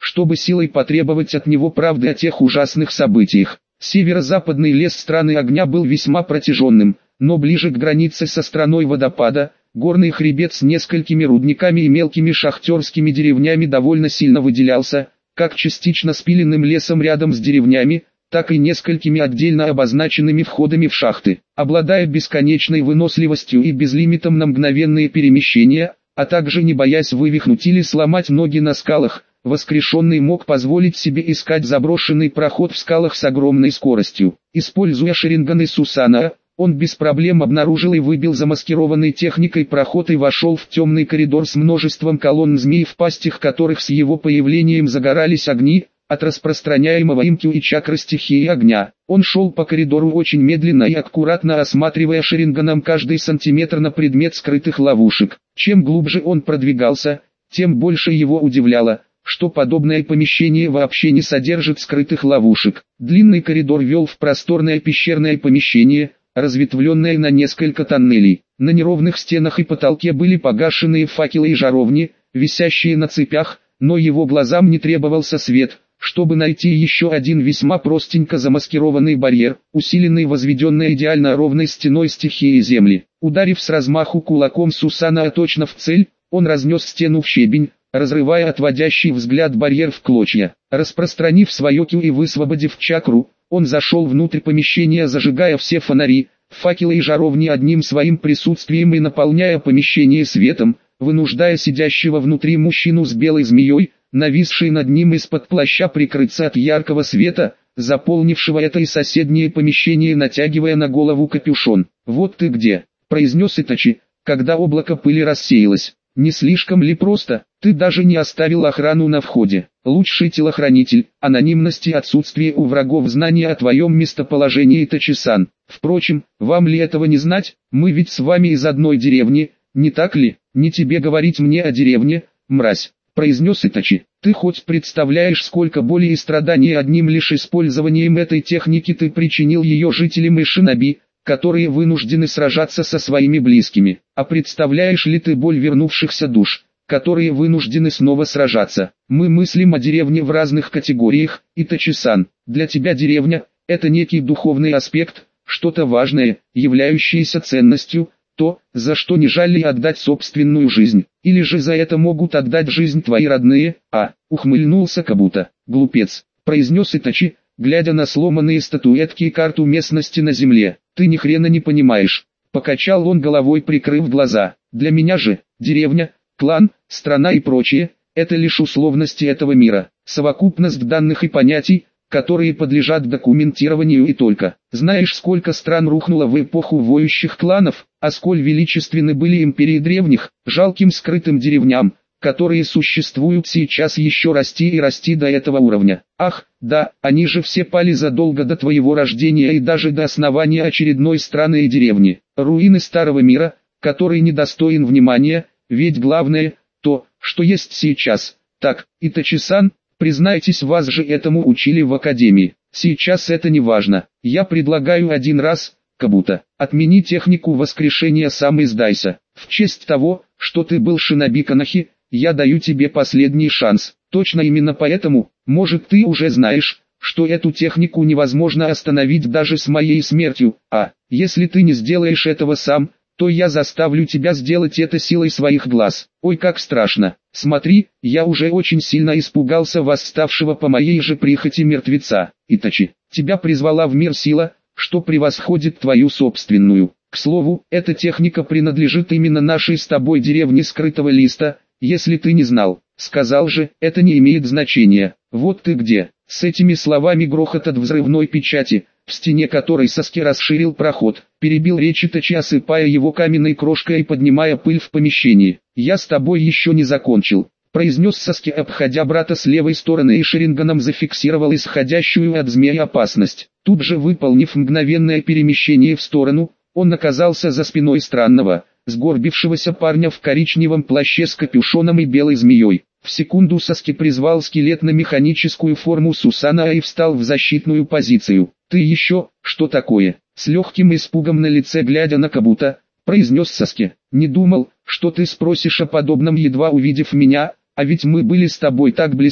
чтобы силой потребовать от него правды о тех ужасных событиях. Северо-западный лес страны огня был весьма протяженным, но ближе к границе со страной водопада, горный хребет с несколькими рудниками и мелкими шахтерскими деревнями довольно сильно выделялся, как частично спиленным лесом рядом с деревнями, так и несколькими отдельно обозначенными входами в шахты. Обладая бесконечной выносливостью и безлимитом на мгновенные перемещения, а также не боясь вывихнуть или сломать ноги на скалах, воскрешенный мог позволить себе искать заброшенный проход в скалах с огромной скоростью. Используя шеринганы Сусана, он без проблем обнаружил и выбил замаскированной техникой проход и вошел в темный коридор с множеством колонн змей, в пастях которых с его появлением загорались огни, от распространяемого им кю и чакры стихии огня. Он шел по коридору очень медленно и аккуратно, осматривая шеринганом каждый сантиметр на предмет скрытых ловушек. Чем глубже он продвигался, тем больше его удивляло, что подобное помещение вообще не содержит скрытых ловушек. Длинный коридор вел в просторное пещерное помещение, разветвленное на несколько тоннелей. На неровных стенах и потолке были погашенные факелы и жаровни, висящие на цепях, но его глазам не требовался свет, чтобы найти еще один весьма простенько замаскированный барьер, усиленный возведенной идеально ровной стеной стихии земли. Ударив с размаху кулаком Сусана точно в цель, он разнес стену в щебень, разрывая отводящий взгляд барьер в клочья. Распространив свое кю и высвободив чакру, он зашел внутрь помещения, зажигая все фонари, факелы и жаровни одним своим присутствием и наполняя помещение светом, вынуждая сидящего внутри мужчину с белой змеей, нависший над ним из-под плаща, прикрыться от яркого света, заполнившего это и соседнее помещение, натягивая на голову капюшон. «Вот ты где», — произнес Итачи, когда облако пыли рассеялось. «Не слишком ли просто? Ты даже не оставил охрану на входе. Лучший телохранитель, анонимность и отсутствие у врагов знания о твоем местоположении, Итачи-сан. Впрочем, вам ли этого не знать? Мы ведь с вами из одной деревни, не так ли? Не тебе говорить мне о деревне, мразь», — произнес Итачи. «Ты хоть представляешь, сколько боли и страданий одним лишь использованием этой техники ты причинил ее жителям и шиноби, которые вынуждены сражаться со своими близкими? А представляешь ли ты боль вернувшихся душ, которые вынуждены снова сражаться? Мы мыслим о деревне в разных категориях, Итачи-сан. Для тебя деревня – это некий духовный аспект, что-то важное, являющееся ценностью, то, за что не жаль ли отдать собственную жизнь, или же за это могут отдать жизнь твои родные?» «А», — ухмыльнулся Кабута. «Глупец», — произнес Итачи, глядя на сломанные статуэтки и карту местности на земле. «Ты ни хрена не понимаешь», — покачал он головой, прикрыв глаза. «Для меня же, деревня, клан, страна и прочее — это лишь условности этого мира, совокупность данных и понятий, которые подлежат документированию и только. Знаешь, сколько стран рухнуло в эпоху воющих кланов, а сколь величественны были империи древних, жалким скрытым деревням, которые существуют сейчас, еще расти и расти до этого уровня. Ах, да, они же все пали задолго до твоего рождения и даже до основания очередной страны и деревни. Руины старого мира, который недостоин внимания, ведь главное – то, что есть сейчас. Так, Итачи-сан, признайтесь, вас же этому учили в академии. Сейчас это не важно. Я предлагаю один раз, Кабута, отмени технику воскрешения, сам и сдайся. В честь того, что ты был шиноби Канахи, я даю тебе последний шанс. Точно именно поэтому, может, ты уже знаешь, что эту технику невозможно остановить даже с моей смертью, а, если ты не сделаешь этого сам, то я заставлю тебя сделать это силой своих глаз. Ой, как страшно. Смотри, я уже очень сильно испугался восставшего по моей же прихоти мертвеца. Итачи, тебя призвала в мир сила, что превосходит твою собственную. К слову, эта техника принадлежит именно нашей с тобой деревне Скрытого Листа, если ты не знал. Сказал же, это не имеет значения. Вот ты где. С этими словами грохот от взрывной печати, в стене которой Саски расширил проход, перебил речь Итачи, осыпая его каменной крошкой и поднимая пыль в помещении. «Я с тобой еще не закончил», — произнес Саски, обходя брата с левой стороны и шеринганом зафиксировал исходящую от змеи опасность. Тут же, выполнив мгновенное перемещение в сторону, он оказался за спиной странного, сгорбившегося парня в коричневом плаще с капюшоном и белой змеей. В секунду Саски призвал скелетно-механическую форму Сусана и встал в защитную позицию. «Ты еще, что такое?» С легким испугом на лице, глядя на Кабута, произнес Саски. «Не думал, что ты спросишь о подобном, едва увидев меня, а ведь мы были с тобой так близки,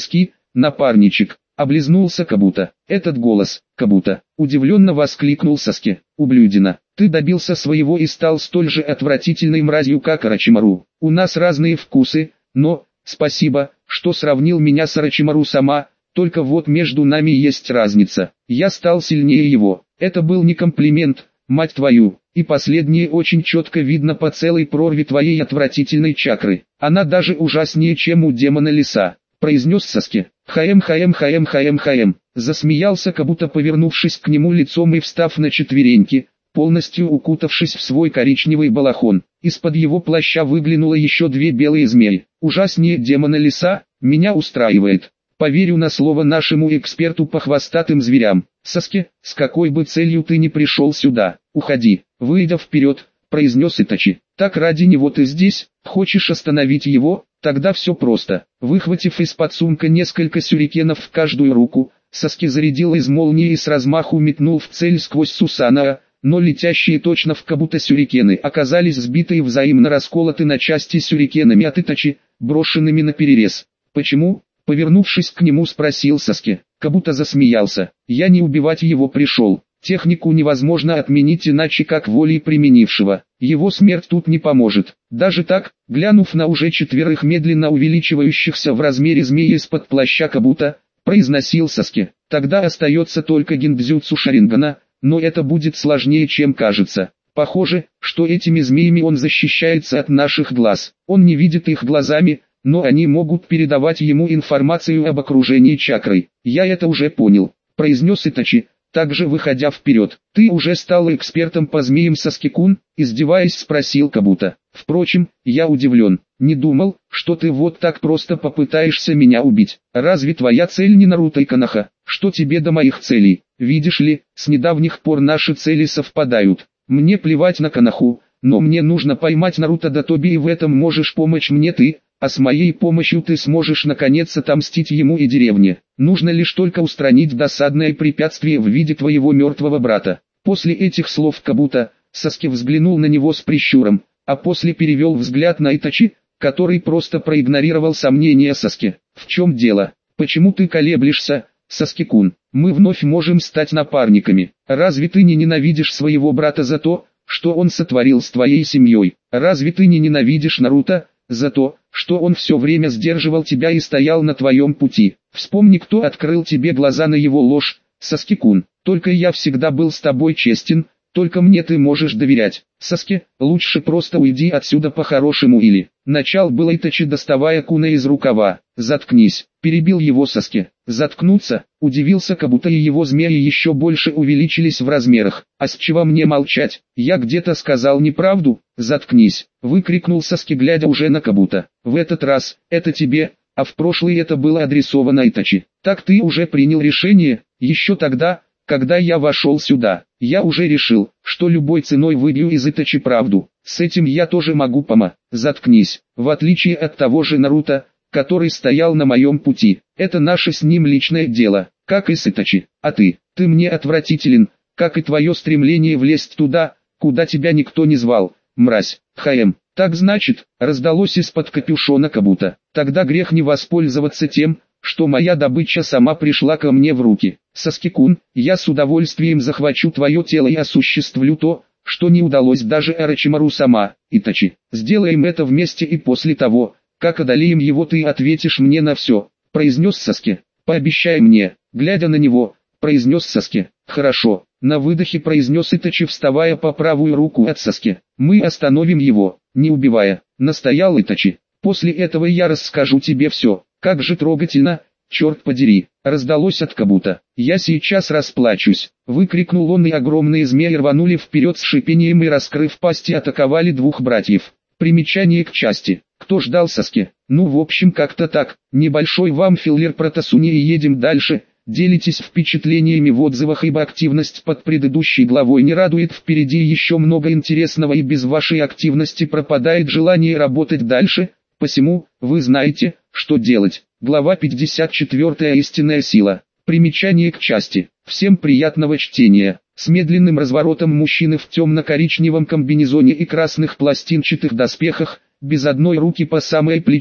напарничек, облизнулся Кабуто. Этот голос, Кабуто, удивленно воскликнул Саски. Ублюдина, ты добился своего и стал столь же отвратительной мразью, как Орочимару. У нас разные вкусы, но, спасибо, что сравнил меня с Орочимару сама, только вот между нами есть разница. Я стал сильнее его. Это был не комплимент, мать твою, и последнее очень четко видно по целой прорве твоей отвратительной чакры. Она даже ужаснее, чем у демона леса, произнес Саски. Хаем хаем хаем хаем хаем, засмеялся Кабуто, повернувшись к нему лицом и встав на четвереньки, полностью укутавшись в свой коричневый балахон. Из-под его плаща выглянуло еще две белые змеи. Ужаснее демона леса, меня устраивает. Поверю на слово нашему эксперту по хвостатым зверям. Саски, с какой бы целью ты ни пришел сюда, уходи. Выйдя вперед, произнес Итачи. Так ради него ты здесь, хочешь остановить его? Тогда все просто. Выхватив из-под сумка несколько сюрикенов в каждую руку, Саски зарядил из молнии и с размаху метнул в цель сквозь Сусанаа, но летящие точно в Кабуто сюрикены оказались сбиты и взаимно расколоты на части сюрикенами от Итачи, брошенными наперерез. Почему? Повернувшись к нему, спросил Саски. Кабуто засмеялся. Я не убивать его пришел. Технику невозможно отменить иначе как волей применившего. Его смерть тут не поможет. Даже так, глянув на уже четверых медленно увеличивающихся в размере змеи из-под плаща Кабуто, произносил Саски. Тогда остается только гиндзюцу Шарингана, но это будет сложнее, чем кажется. Похоже, что этими змеями он защищается от наших глаз. Он не видит их глазами, но они могут передавать ему информацию об окружении чакрой. Я это уже понял, произнес Итачи, также выходя вперед. Ты уже стал экспертом по змеям, Саски-кун? Издеваясь, спросил Кабуто. Впрочем, я удивлен. Не думал, что ты вот так просто попытаешься меня убить. Разве твоя цель не Наруто и Коноха? Что тебе до моих целей? Видишь ли, с недавних пор наши цели совпадают. Мне плевать на Коноху, но мне нужно поймать Наруто до Тоби, и в этом можешь помочь мне ты. А с моей помощью ты сможешь наконец отомстить ему и деревне. Нужно лишь только устранить досадное препятствие в виде твоего мертвого брата. После этих слов Кабуто, Саски взглянул на него с прищуром, а после перевел взгляд на Итачи, который просто проигнорировал сомнения Саски. В чем дело? Почему ты колеблешься, Саски-кун? Мы вновь можем стать напарниками. Разве ты не ненавидишь своего брата за то, что он сотворил с твоей семьей? Разве ты не ненавидишь Наруто за то, что он все время сдерживал тебя и стоял на твоем пути? Вспомни, кто открыл тебе глаза на его ложь, Саски-кун. Только я всегда был с тобой честен, только мне ты можешь доверять. Саски, лучше просто уйди отсюда по-хорошему или... Начал было Итачи, доставая куна из рукава. Заткнись, перебил его Саски. Заткнуться? Удивился Кабуто, и его змеи еще больше увеличились в размерах. А с чего мне молчать? Я где-то сказал неправду? Заткнись, выкрикнул Саски, глядя уже на Кабуто. В этот раз, это тебе, а в прошлый это было адресовано Итачи. Так ты уже принял решение? Еще тогда, когда я вошел сюда, я уже решил, что любой ценой выбью из Итачи правду. С этим я тоже могу пома. Заткнись. В отличие от того же Наруто, который стоял на моем пути, это наше с ним личное дело, как и с Итачи. А ты, ты мне отвратителен, как и твое стремление влезть туда, куда тебя никто не звал, мразь. Хаем. Так значит, раздалось из-под капюшона Кабуто. Тогда грех не воспользоваться тем, что моя добыча сама пришла ко мне в руки. Саски-кун, я с удовольствием захвачу твое тело и осуществлю то, что не удалось даже Орочимару сама. Итачи, сделаем это вместе, и после того, как одолеем его, ты ответишь мне на все, произнес Саски. Пообещай мне. Глядя на него, произнес Саски. Хорошо. На выдохе произнес Итачи, вставая по правую руку от Саски. Мы остановим его, не убивая, настоял Итачи. После этого я расскажу тебе все. Как же трогательно, черт подери, раздалось от Кабуто. Я сейчас расплачусь, выкрикнул он, и огромные змеи рванули вперед с шипением и, раскрыв пасти, атаковали двух братьев. Примечание к части. Кто ждал Саски? Ну, в общем, как-то так. Небольшой вам филлер про Тасуни, и едем дальше. Делитесь впечатлениями в отзывах, ибо активность под предыдущей главой не радует. Впереди еще много интересного, и без вашей активности пропадает желание работать дальше. Посему, вы знаете, что делать. Глава пятьдесят четыре. Истинная сила. Примечание к части. Всем приятного чтения. С медленным разворотом мужчины в темно-коричневом комбинезоне и красных пластинчатых доспехах, без одной руки по самое плечо,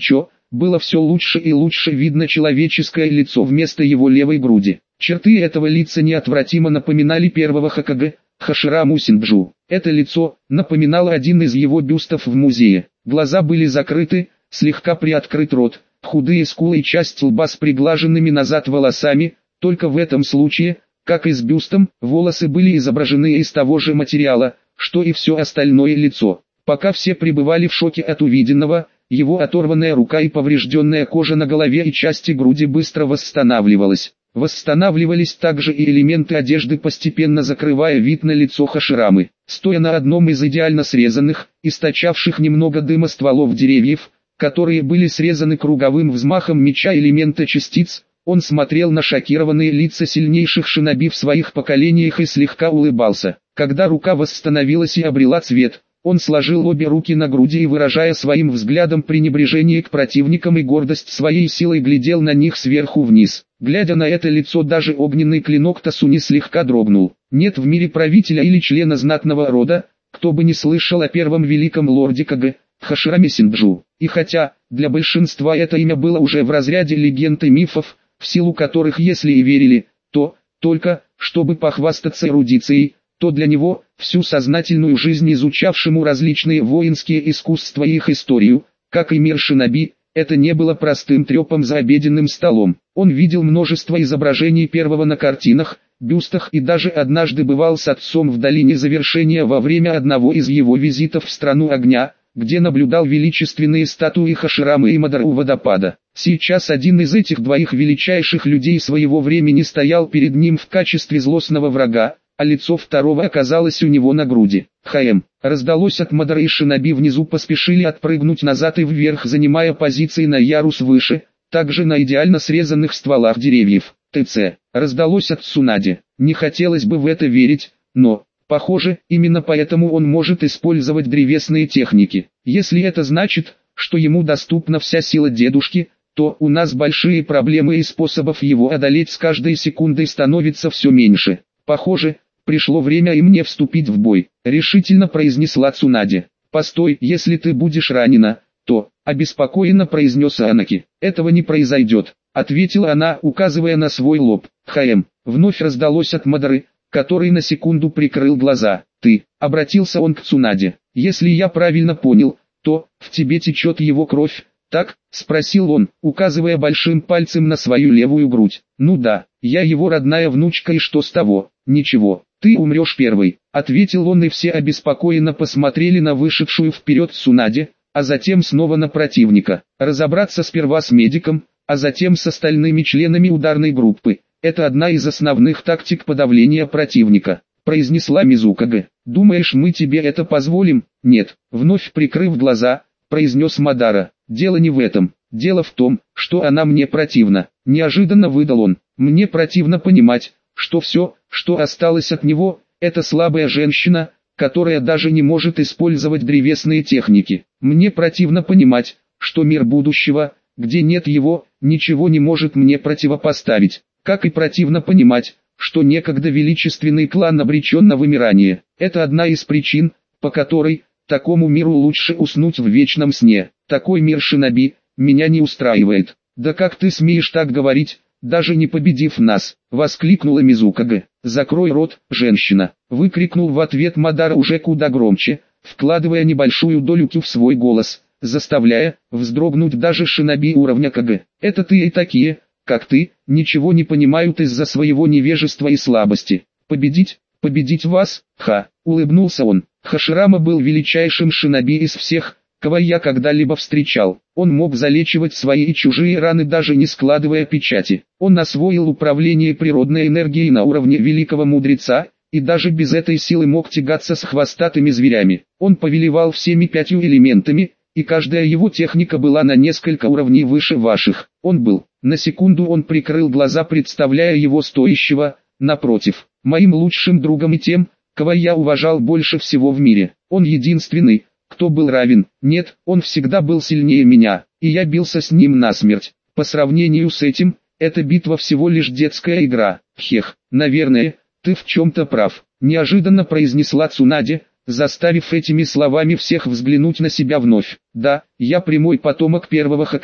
было все лучше и лучше видно человеческое лицо вместо его левой груди. Черты этого лица неотвратимо напоминали первого Хокаге, Хашираму Синджу. Это лицо напоминало один из его бюстов в музее. Глаза были закрыты, слегка приоткрыт рот, худые скулы и часть лба с приглаженными назад волосами. Только в этом случае, как и с бюстом, волосы были изображены из того же материала, что и все остальное лицо. Пока все пребывали в шоке от увиденного, его оторванная рука и поврежденная кожа на голове и части груди быстро восстанавливалась. Восстанавливались также и элементы одежды, постепенно закрывая вид на лицо Хаширамы. Стоя на одном из идеально срезанных, источавших немного дыма стволов деревьев, которые были срезаны круговым взмахом меча элемента частиц, он смотрел на шокированные лица сильнейших шиноби в своих поколениях и слегка улыбался. Когда рука восстановилась и обрела цвет, он сложил обе руки на груди и, выражая своим взглядом пренебрежение к противникам и гордость своей силой, глядел на них сверху вниз. Глядя на это лицо, даже огненный клинок Тасуни слегка дрогнул. Нет в мире правителя или члена знатного рода, кто бы не слышал о первом великом лорде Каге, Хашираме Синджу. И хотя, для большинства это имя было уже в разряде легенд и мифов, в силу которых если и верили, то, только, чтобы похвастаться эрудицией, то для него, всю сознательную жизнь изучавшему различные воинские искусства и их историю, как и мир шиноби, это не было простым трепом за обеденным столом. Он видел множество изображений первого на картинах, бюстах и даже однажды бывал с отцом в долине Завершения во время одного из его визитов в страну огня, где наблюдал величественные статуи Хаширамы и Мадара у водопада. Сейчас один из этих двоих величайших людей своего времени стоял перед ним в качестве злостного врага, а лицо второго оказалось у него на груди. «Хаэм!» раздалось от Мадара, и шиноби внизу поспешили отпрыгнуть назад и вверх, занимая позиции на ярус выше, также на идеально срезанных стволах деревьев. «ТЦ!» раздалось от Цунади. Не хотелось бы в это верить, но, похоже, именно поэтому он может использовать древесные техники. Если это значит, что ему доступна вся сила дедушки, то у нас большие проблемы и способов его одолеть с каждой секундой становится все меньше. Похоже, пришло время и мне вступить в бой, решительно произнесла Цунади. Постой, если ты будешь ранена, то, обеспокоенно произнес Анаки. Этого не произойдет, ответила она, указывая на свой лоб. Хаэм, вновь раздалось от Мадары, который на секунду прикрыл глаза. Ты, обратился он к Цунади, если я правильно понял, то, в тебе течет его кровь, так, спросил он, указывая большим пальцем на свою левую грудь. Ну да, я его родная внучка, и что с того? Ничего, ты умрешь первый, ответил он, и все обеспокоенно посмотрели на вышедшую вперед Цунади, а затем снова на противника. Разобраться сперва с медиком, а затем с остальными членами ударной группы. Это одна из основных тактик подавления противника, произнесла Мизукаге. Думаешь, мы тебе это позволим? Нет, вновь прикрыв глаза, произнес Мадара. Дело не в этом, дело в том, что она мне противна. Неожиданно выдал он. Мне противно понимать, что все, что осталось от него, это слабая женщина, которая даже не может использовать древесные техники. Мне противно понимать, что мир будущего, где нет его, ничего не может мне противопоставить. Как и противно понимать, что некогда величественный клан обречен на вымирание. Это одна из причин, по которой такому миру лучше уснуть в вечном сне. Такой мир шиноби меня не устраивает. Да как ты смеешь так говорить, даже не победив нас? Воскликнула Мизукаге. Закрой рот, женщина! Выкрикнул в ответ Мадара уже куда громче, вкладывая небольшую долю кю в свой голос, заставляя вздрогнуть даже шиноби уровня Каге. Это ты и такие, как ты, ничего не понимают из-за своего невежества и слабости. Победить? Победить вас? Ха! Улыбнулся он. Хаширама был величайшим шиноби из всех, кого я когда-либо встречал. Он мог залечивать свои и чужие раны, даже не складывая печати. Он освоил управление природной энергией на уровне великого мудреца, и даже без этой силы мог тягаться с хвостатыми зверями. Он повелевал всеми пятью элементами, и каждая его техника была на несколько уровней выше ваших. Он был, на секунду он прикрыл глаза, представляя его стоящего, напротив, моим лучшим другом и тем, кого я уважал больше всего в мире. Он единственный, кто был равен. Нет, он всегда был сильнее меня, и я бился с ним насмерть. По сравнению с этим, эта битва всего лишь детская игра. Хех, наверное, ты в чем-то прав, неожиданно произнесла Цунади, заставив этими словами всех взглянуть на себя вновь. Да, я прямой потомок первого Хокаге,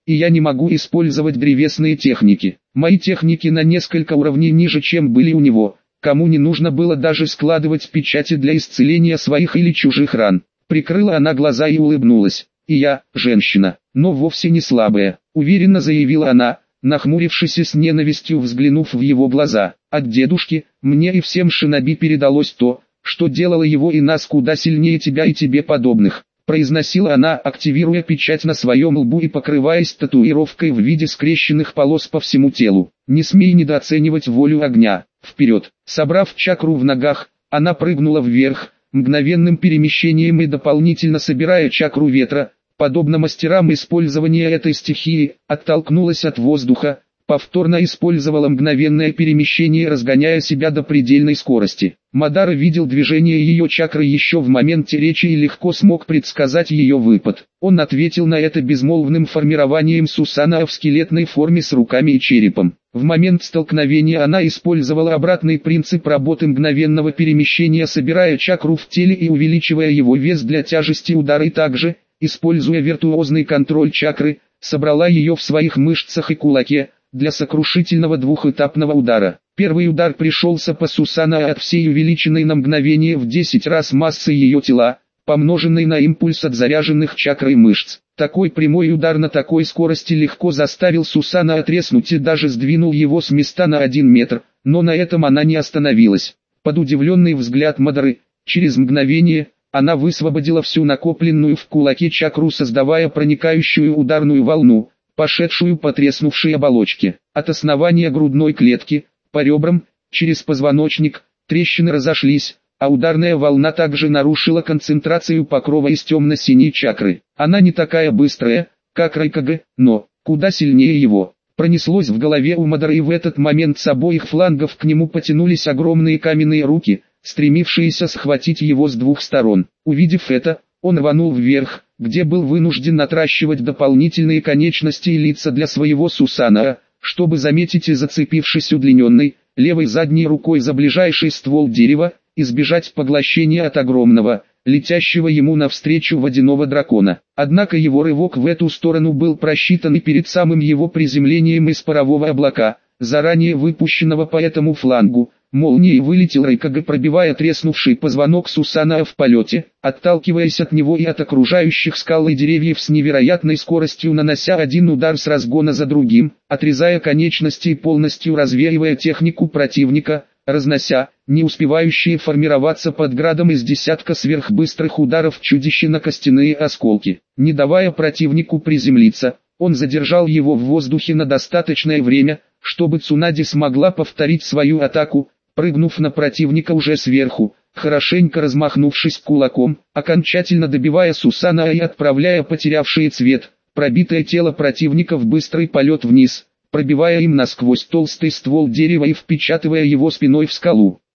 и я не могу использовать древесные техники. Мои техники на несколько уровней ниже, чем были у него, кому не нужно было даже складывать печати для исцеления своих или чужих ран. Прикрыла она глаза и улыбнулась. И я, женщина, но вовсе не слабая, уверенно заявила она, нахмурившись и с ненавистью взглянув в его глаза. От дедушки, мне и всем шиноби передалось то, что делало его и нас куда сильнее тебя и тебе подобных, произносила она, активируя печать на своем лбу и покрываясь татуировкой в виде скрещенных полос по всему телу. Не смей недооценивать волю огня. Вперед, собрав чакру в ногах, она прыгнула вверх, мгновенным перемещением и дополнительно собирая чакру ветра, подобно мастерам использования этой стихии, оттолкнулась от воздуха, повторно использовала мгновенное перемещение, разгоняя себя до предельной скорости. Мадара видел движение ее чакры еще в моменте речи и легко смог предсказать ее выпад. Он ответил на это безмолвным формированием Сусана в скелетной форме с руками и черепом. В момент столкновения она использовала обратный принцип работы мгновенного перемещения, собирая чакру в теле и увеличивая его вес для тяжести удара, и также, используя виртуозный контроль чакры, собрала ее в своих мышцах и кулаке, для сокрушительного двухэтапного удара. Первый удар пришелся по Сусана от всей увеличенной на мгновение в десять раз массы ее тела, помноженной на импульс от заряженных чакрой мышц. Такой прямой удар на такой скорости легко заставил Сусана отрезнуть и даже сдвинул его с места на один метр, но на этом она не остановилась. Под удивленный взгляд Мадары, через мгновение, она высвободила всю накопленную в кулаке чакру, создавая проникающую ударную волну, пошедшую по треснувшей оболочке. От основания грудной клетки, по ребрам, через позвоночник, трещины разошлись, а ударная волна также нарушила концентрацию покрова из темно-синей чакры. Она не такая быстрая, как Райкаге, но куда сильнее его. Пронеслось в голове у Мадары, и в этот момент с обоих флангов к нему потянулись огромные каменные руки, стремившиеся схватить его с двух сторон. Увидев это, он рванул вверх, где был вынужден отращивать дополнительные конечности и лица для своего Сусана, чтобы заметить и, зацепившись удлиненной, левой задней рукой за ближайший ствол дерева, избежать поглощения от огромного, летящего ему навстречу водяного дракона. Однако его рывок в эту сторону был просчитан, и перед самым его приземлением из парового облака, заранее выпущенного по этому флангу, молнией вылетел Райкаге, пробивая треснувший позвонок Сусана в полете, отталкиваясь от него и от окружающих скал и деревьев с невероятной скоростью, нанося один удар с разгона за другим, отрезая конечности и полностью развеивая технику противника, разнося, не успевающие формироваться под градом из десятка сверхбыстрых ударов чудище на костяные осколки. Не давая противнику приземлиться, он задержал его в воздухе на достаточное время, чтобы Цунади смогла повторить свою атаку, прыгнув на противника уже сверху, хорошенько размахнувшись кулаком, окончательно добивая Сусана и отправляя потерявшее цвет, пробитое тело противника в быстрый полет вниз, пробивая им насквозь толстый ствол дерева и впечатывая его спиной в скалу.